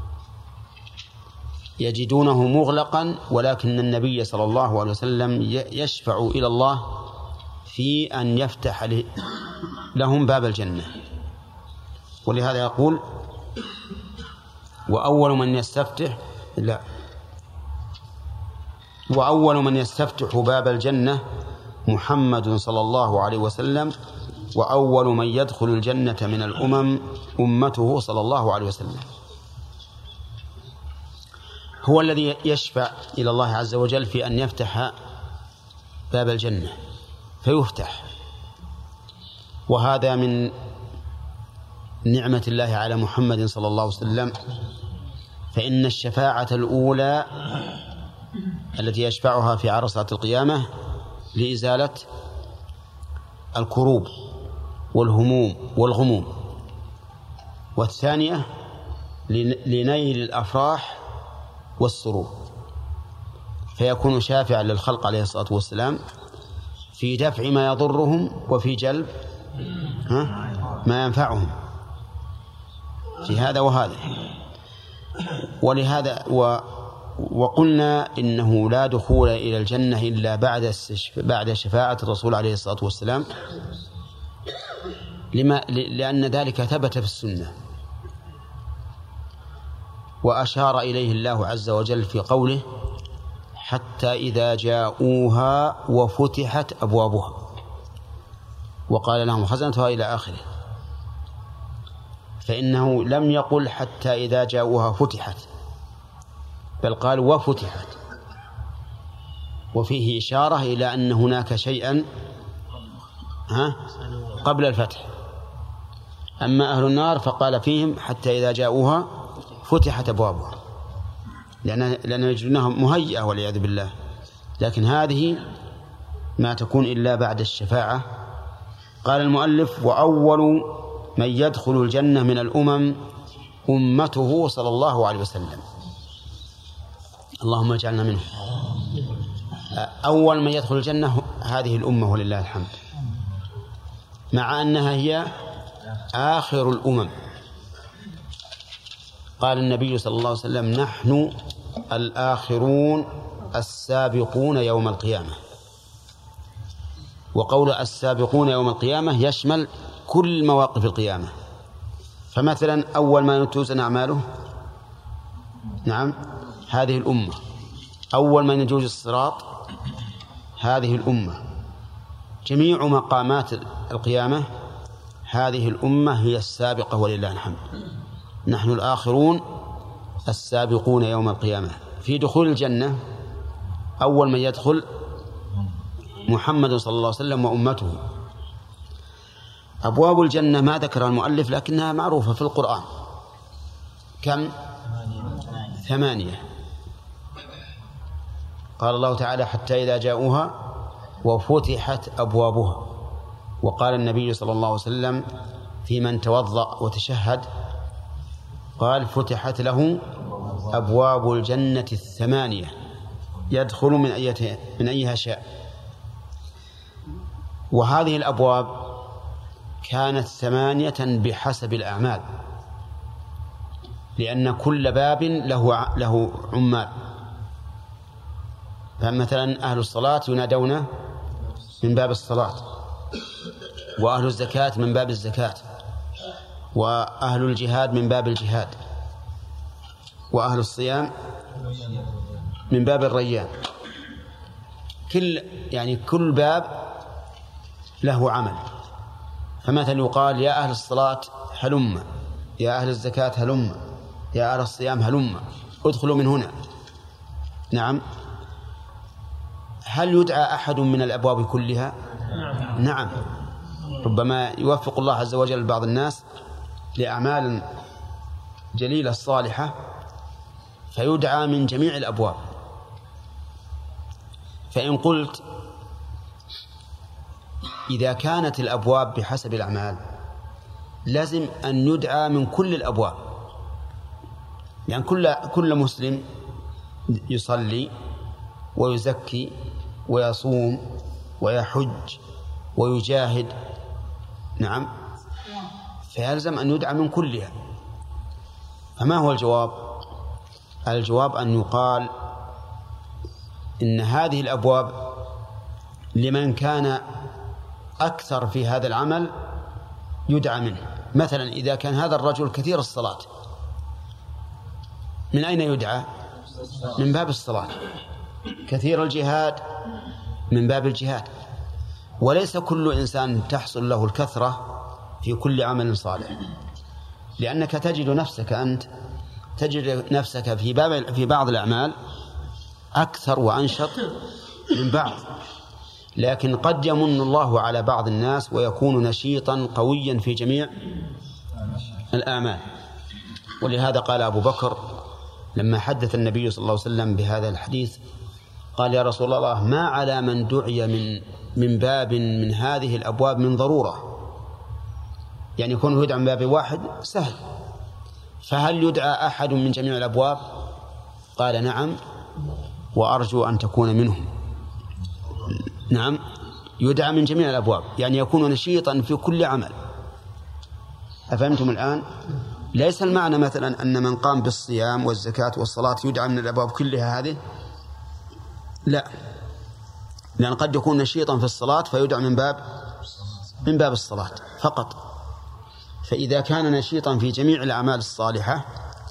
يجدونه مغلقا، ولكن النبي صلى الله عليه وسلم يشفع إلى الله في أن يفتح لهم باب الجنة. ولهذا يقول وأول من يستفتح لا وأول من يستفتح باب الجنة محمد صلى الله عليه وسلم، وأول من يدخل الجنة من الأمم أمته صلى الله عليه وسلم. هو الذي يشفع إلى الله عز وجل في أن يفتح باب الجنة فيفتح، وهذا من نعمة الله على محمد صلى الله عليه وسلم. فإن الشفاعة الأولى التي يشفعها في عرصات القيامة لإزالة الكروب والهموم والغموم، والثانية لنيل الأفراح والسرور، فيكون شافعا للخلق عليه الصلاة والسلام في دفع ما يضرهم وفي جلب ما ينفعهم في هذا وهذا. ولهذا و وقلنا إنه لا دخول إلى الجنة إلا بعد بعد شفاعة الرسول عليه الصلاة والسلام، لما لأن ذلك ثبت في السنة، وأشار إليه الله عز وجل في قوله حتى إذا جاءوها وفتحت أبوابها وقال لهم خزنتها إلى آخره. فإنه لم يقل حتى إذا جاءوها فتحت، بل قال وفتحت، وفيه إشارة إلى أن هناك شيئا ها قبل الفتح. أما أهل النار فقال فيهم حتى إذا جاءوها فتحت أبوابها، لأن لأن يجدونها مهيئة والعياذ بالله. لكن هذه ما تكون إلا بعد الشفاعة. قال المؤلف وأول من يدخل الجنة من الأمم أمته صلى الله عليه وسلم، اللهم اجعلنا منه. أول من يدخل الجنة هذه الأمة ولله الحمد، مع أنها هي آخر الأمم. قال النبي صلى الله عليه وسلم نحن الآخرون السابقون يوم القيامة. وقول السابقون يوم القيامة يشمل كل مواقف القيامة. فمثلا أول ما توزن أعماله نعم هذه الأمة، أول ما يجوز الصراط هذه الأمة، جميع مقامات القيامة هذه الأمة هي السابقة ولله الحمد. نحن الآخرون السابقون يوم القيامة. في دخول الجنة أول من يدخل محمد صلى الله عليه وسلم وأمته. أبواب الجنة ما ذكر المؤلف لكنها معروفة في القرآن، كم؟ ثمانية. قال الله تعالى حتى إذا جاءوها وفتحت أبوابها. وقال النبي صلى الله عليه وسلم في من توضأ وتشهد قال فتحت له أبواب الجنة الثمانية يدخل من أيها من أيها شاء. وهذه الأبواب كانت ثمانية بحسب الأعمال، لأن كل باب له له عمال. فمثلا أهل الصلاة ينادون من باب الصلاة، وأهل الزكاة من باب الزكاة، وأهل الجهاد من باب الجهاد، وأهل الصيام من باب الريان. كل يعني كل باب له عمل. فمثلا يقال يا أهل الصلاة هلم، يا أهل الزكاة هلم، يا أهل الصيام هلم، ادخلوا من هنا. نعم. هل يدعى أحد من الأبواب كلها؟ نعم. ربما يوفق الله عز وجل بعض الناس لأعمال جليلة صالحة فيدعى من جميع الأبواب. فإن قلت إذا كانت الأبواب بحسب الأعمال لازم أن يدعى من كل الأبواب، يعني كل كل مسلم يصلي ويزكي ويصوم ويحج ويجاهد نعم فيلزم أن يدعى من كلها. فما هو الجواب؟ الجواب أن يقال إن هذه الأبواب لمن كان أكثر في هذا العمل يدعى منه. مثلا إذا كان هذا الرجل كثير الصلاة من أين يدعى؟ من باب الصلاة. كثير الجهاد من باب الجهاد. وليس كل إنسان تحصل له الكثرة في كل عمل صالح، لأنك تجد نفسك أنت تجد نفسك في باب في بعض الأعمال أكثر وأنشط من بعض، لكن قد يمن الله على بعض الناس ويكون نشيطا قويا في جميع الأعمال. ولهذا قال أبو بكر لما حدث النبي صلى الله عليه وسلم بهذا الحديث قال يا رسول الله ما على من دعي من من باب من هذه الأبواب من ضرورة، يعني يكون يدعى من باب واحد سهل، فهل يدعى أحد من جميع الأبواب؟ قال نعم وأرجو أن تكون منهم. نعم يدعى من جميع الأبواب، يعني يكون نشيطا في كل عمل. أفهمتم الآن؟ ليس المعنى مثلا أن من قام بالصيام والزكاة والصلاة يدعى من الأبواب كلها هذه، لا، لأن قد يكون نشيطا في الصلاة فيدعى من باب من باب الصلاة فقط. فإذا كان نشيطا في جميع الأعمال الصالحة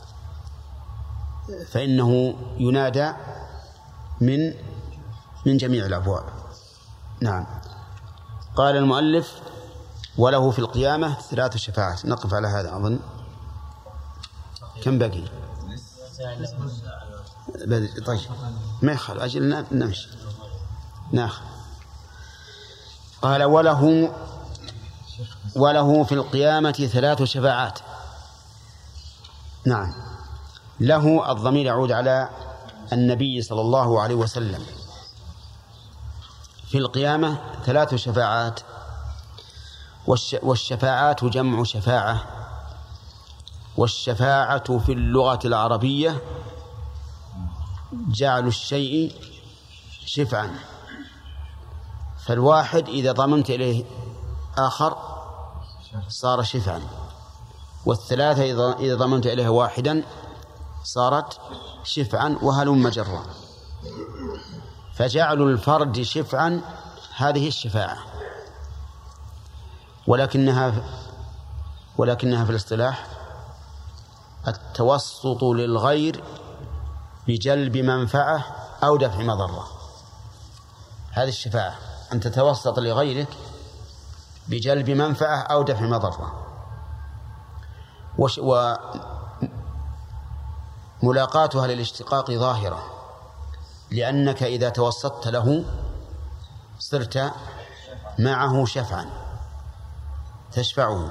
فإنه ينادى من من جميع الأبواب. نعم. قال المؤلف وله في القيامة ثلاث شفاعات. نقف على هذا أظن. كم بقي؟ طيب ما يخل أجل نمشي ناخذ. قال وله وله في القيامة ثلاث شفاعات. نعم. له الضمير يعود على النبي صلى الله عليه وسلم. في القيامة ثلاث شفاعات، والشفاعات جمع شفاعة، والشفاعة في اللغة العربية جعل الشيء شفعا، فالواحد إذا ضممت إليه آخر صار شفعا، والثلاثة إذا ضممت إليه واحدا صارت شفعا، وهلم جرا. فجعل الفرد شفعا هذه الشفاعة، ولكنها ولكنها في الاصطلاح التوسط للغير بجلب منفعة أو دفع مضرة. هذه الشفاعة أن تتوسط لغيرك بجلب منفعة أو دفع مضرة. وملاقاتها للاشتقاق ظاهرة، لأنك إذا توسطت له صرت معه شفعا تشفعه.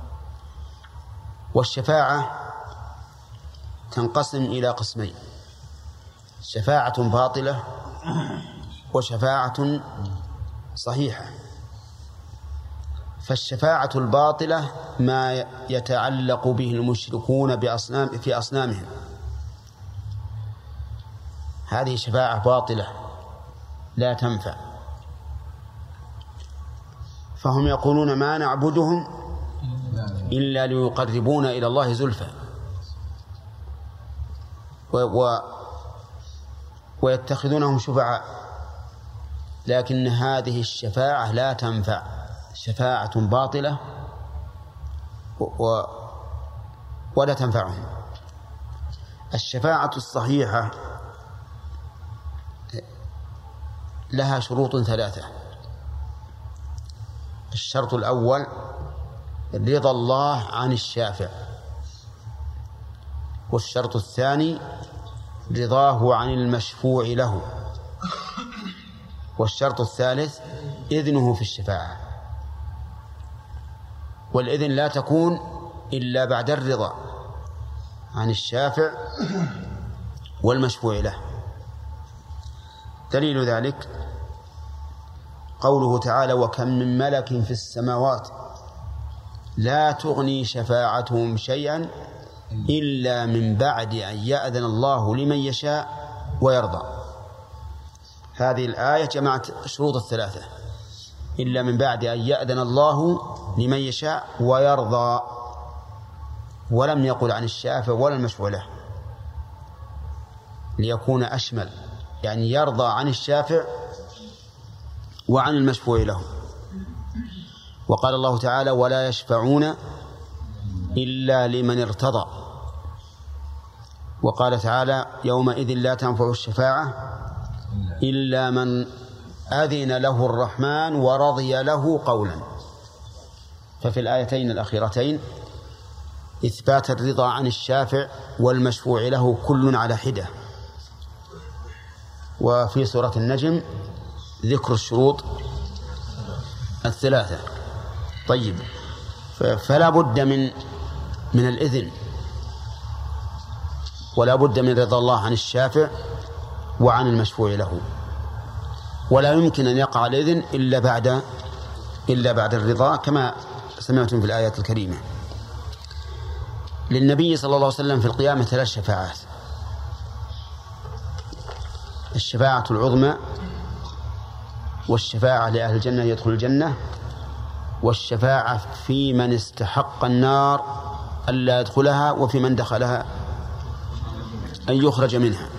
والشفاعة تنقسم إلى قسمين: شفاعة باطلة وشفاعة صحيحة. فالشفاعة الباطلة ما يتعلق به المشركون بأصنام في أصنامهم، هذه شفاعة باطلة لا تنفع، فهم يقولون ما نعبدهم إلا ليقربونا إلى الله زلفى، و ويتخذونهم شفعاء، لكن هذه الشفاعة لا تنفع، شفاعة باطلة و... ولا تنفعهم. الشفاعة الصحيحة لها شروط ثلاثة. الشرط الأول رضا الله عن الشافع، والشرط الثاني رضاه عن المشفوع له، والشرط الثالث إذنه في الشفاعة. والإذن لا تكون إلا بعد الرضا عن الشافع والمشفوع له. دليل ذلك قوله تعالى: وكم من ملك في السماوات لا تغني شفاعتهم شيئا إلا من بعد أن يأذن الله لمن يشاء ويرضى. هذه الآية جمعت شروط الثلاثة: إلا من بعد أن يأذن الله لمن يشاء ويرضى، ولم يقل عن الشافع ولا المشفوع له ليكون أشمل، يعني يرضى عن الشافع وعن المشفوع له. وقال الله تعالى: ولا يشفعون إلا لمن ارتضى. وقال تعالى: يومئذ لا تنفع الشفاعة إلا من أذن له الرحمن ورضي له قولا. ففي الآيتين الأخيرتين إثبات الرضا عن الشافع والمشفوع له كل على حدة، وفي سورة النجم ذكر الشروط الثلاثة. طيب، فلا بد من من الإذن، ولا بد من رضا الله عن الشافع وعن المشفوع له، ولا يمكن أن يقع الإذن إلا بعد إلا بعد الرضا، كما سمعتم في الآيات الكريمة. للنبي صلى الله عليه وسلم في القيامة ثلاث شفاعات: الشفاعة العظمى، والشفاعة لأهل الجنة يدخل الجنة، والشفاعة في من استحق النار ألا يدخلها، وفي من دخلها أن يخرج منها.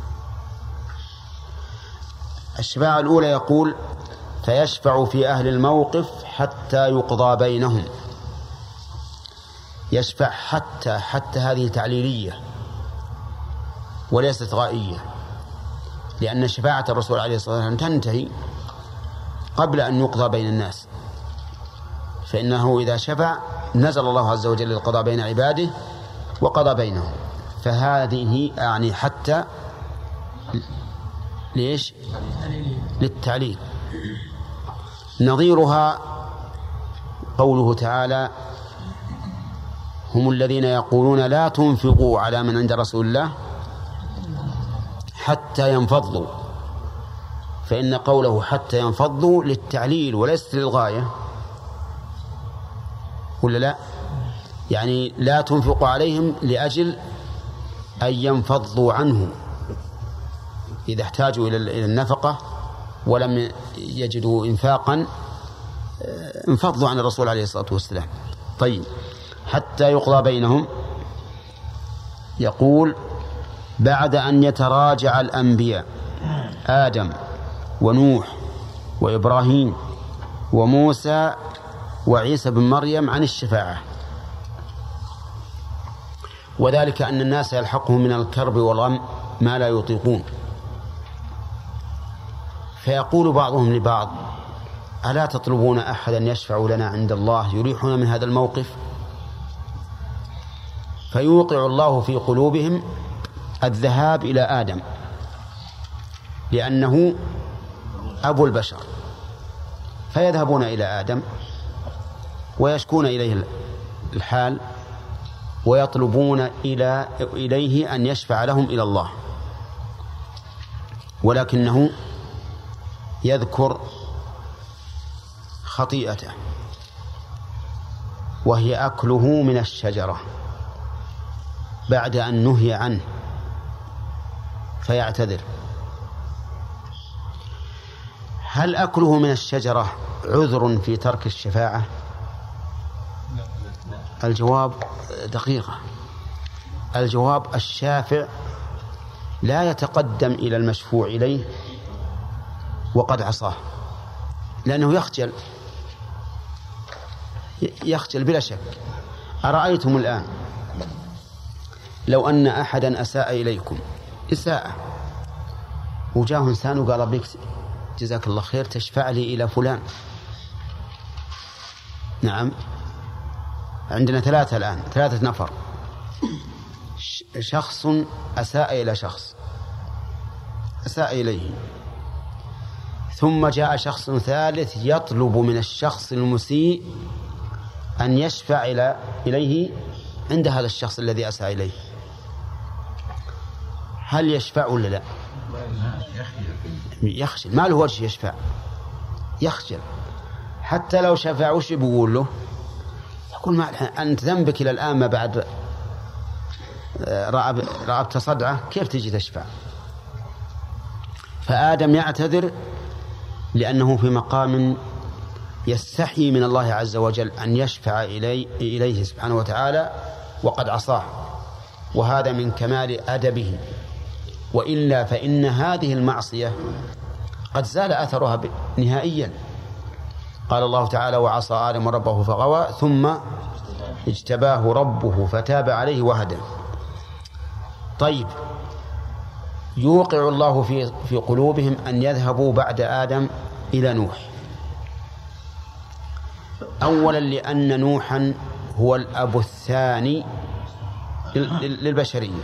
الشفاعة الأولى يقول: فيشفع في أهل الموقف حتى يقضى بينهم. يشفع حتى حتى هذه تعليلية وليست غائية، لأن شفاعة الرسول عليه الصلاة والسلام تنتهي قبل أن يقضى بين الناس، فإنه إذا شفع نزل الله عز وجل للقضاء بين عباده وقضى بينهم. فهذه يعني حتى ليش؟ للتعليل. نظيرها قوله تعالى: هم الذين يقولون لا تنفقوا على من عند رسول الله حتى ينفضوا، فإن قوله حتى ينفضوا للتعليل وليس للغاية، ولا لا؟ يعني لا تنفقوا عليهم لأجل أن ينفضوا عنه إذا احتاجوا إلى النفقة ولم يجدوا إنفاقا انفضوا عن الرسول عليه الصلاة والسلام. طيب، حتى يقضى بينهم. يقول: بعد أن يتراجع الأنبياء آدم ونوح وإبراهيم وموسى وعيسى بن مريم عن الشفاعة، وذلك أن الناس يلحقهم من الكرب والغم ما لا يطيقون، فيقول بعضهم لبعض: ألا تطلبون أحدا يشفع لنا عند الله يريحنا من هذا الموقف؟ فيوقع الله في قلوبهم الذهاب إلى آدم، لأنه أبو البشر، فيذهبون إلى آدم ويشكون إليه الحال ويطلبون إلى إليه أن يشفع لهم إلى الله، ولكنه يذكر خطيئته وهي أكله من الشجرة بعد أن نهي عنه، فيعتذر. هل أكله من الشجرة عذر في ترك الشفاعة؟ الجواب دقيقة. الجواب: الشافع لا يتقدم إلى المشفوع إليه وقد عصاه، لأنه يخجل يخجل بلا شك. أرأيتم الآن لو أن أحدا أساء إليكم إساءة وجاءه إنسان وقال: بك جزاك الله خير تشفع لي إلى فلان. نعم، عندنا ثلاثة الآن، ثلاثة نفر، شخص أساء إلى شخص أساء إليه، ثم جاء شخص ثالث يطلب من الشخص المسيء أن يشفع إلى إليه عند هذا الشخص الذي أساء إليه. هل يشفع ولا لا؟ يخجل، ما له وجه يشفع، يخجل. حتى لو شفع وش بيقول له؟ يقول: ما أنت ذنبك إلى الآن ما بعد رأبت صدعة، كيف تجي تشفع؟ فآدم يعتذر لأنه في مقام يستحي من الله عز وجل أن يشفع إليه, إليه سبحانه وتعالى وقد عصاه، وهذا من كمال أدبه، وإلا فإن هذه المعصية قد زال أثرها نهائيا. قال الله تعالى: وعصى آدم ربه فغوى ثم اجتباه ربه فتاب عليه وهدى. طيب، يوقع الله في في قلوبهم أن يذهبوا بعد آدم إلى نوح، أولا لأن نوحا هو الأب الثاني للبشرية،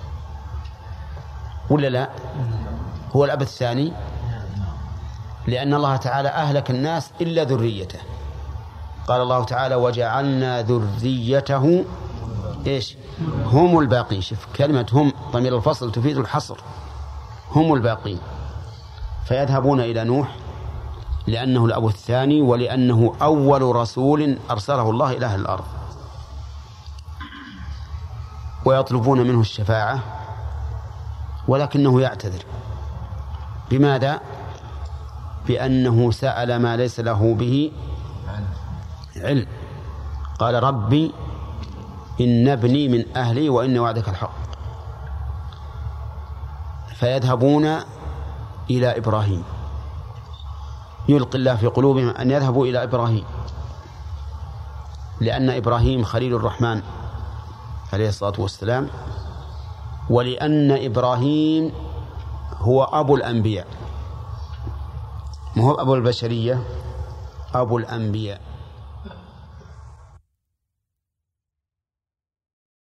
ولا لا؟ هو الأب الثاني، لأن الله تعالى أهلك الناس إلا ذريته. قال الله تعالى: وجعلنا ذريته إيش؟ هم الباقين. شوف كلمة هم ضمير الفصل تفيد الحصر، هم الباقين. فيذهبون إلى نوح لأنه الأب الثاني، ولأنه أول رسول أرسله الله إلى أهل الأرض، ويطلبون منه الشفاعة، ولكنه يعتذر. بماذا؟ بأنه سأل ما ليس له به علم. قال: ربي إن ابني من أهلي وإن وعدك الحق. فيذهبون إلى إبراهيم، يلقي الله في قلوبهم أن يذهبوا إلى إبراهيم، لأن إبراهيم خليل الرحمن عليه الصلاة والسلام، ولأن إبراهيم هو أبو الأنبياء، ما هو أبو البشرية، أبو الأنبياء.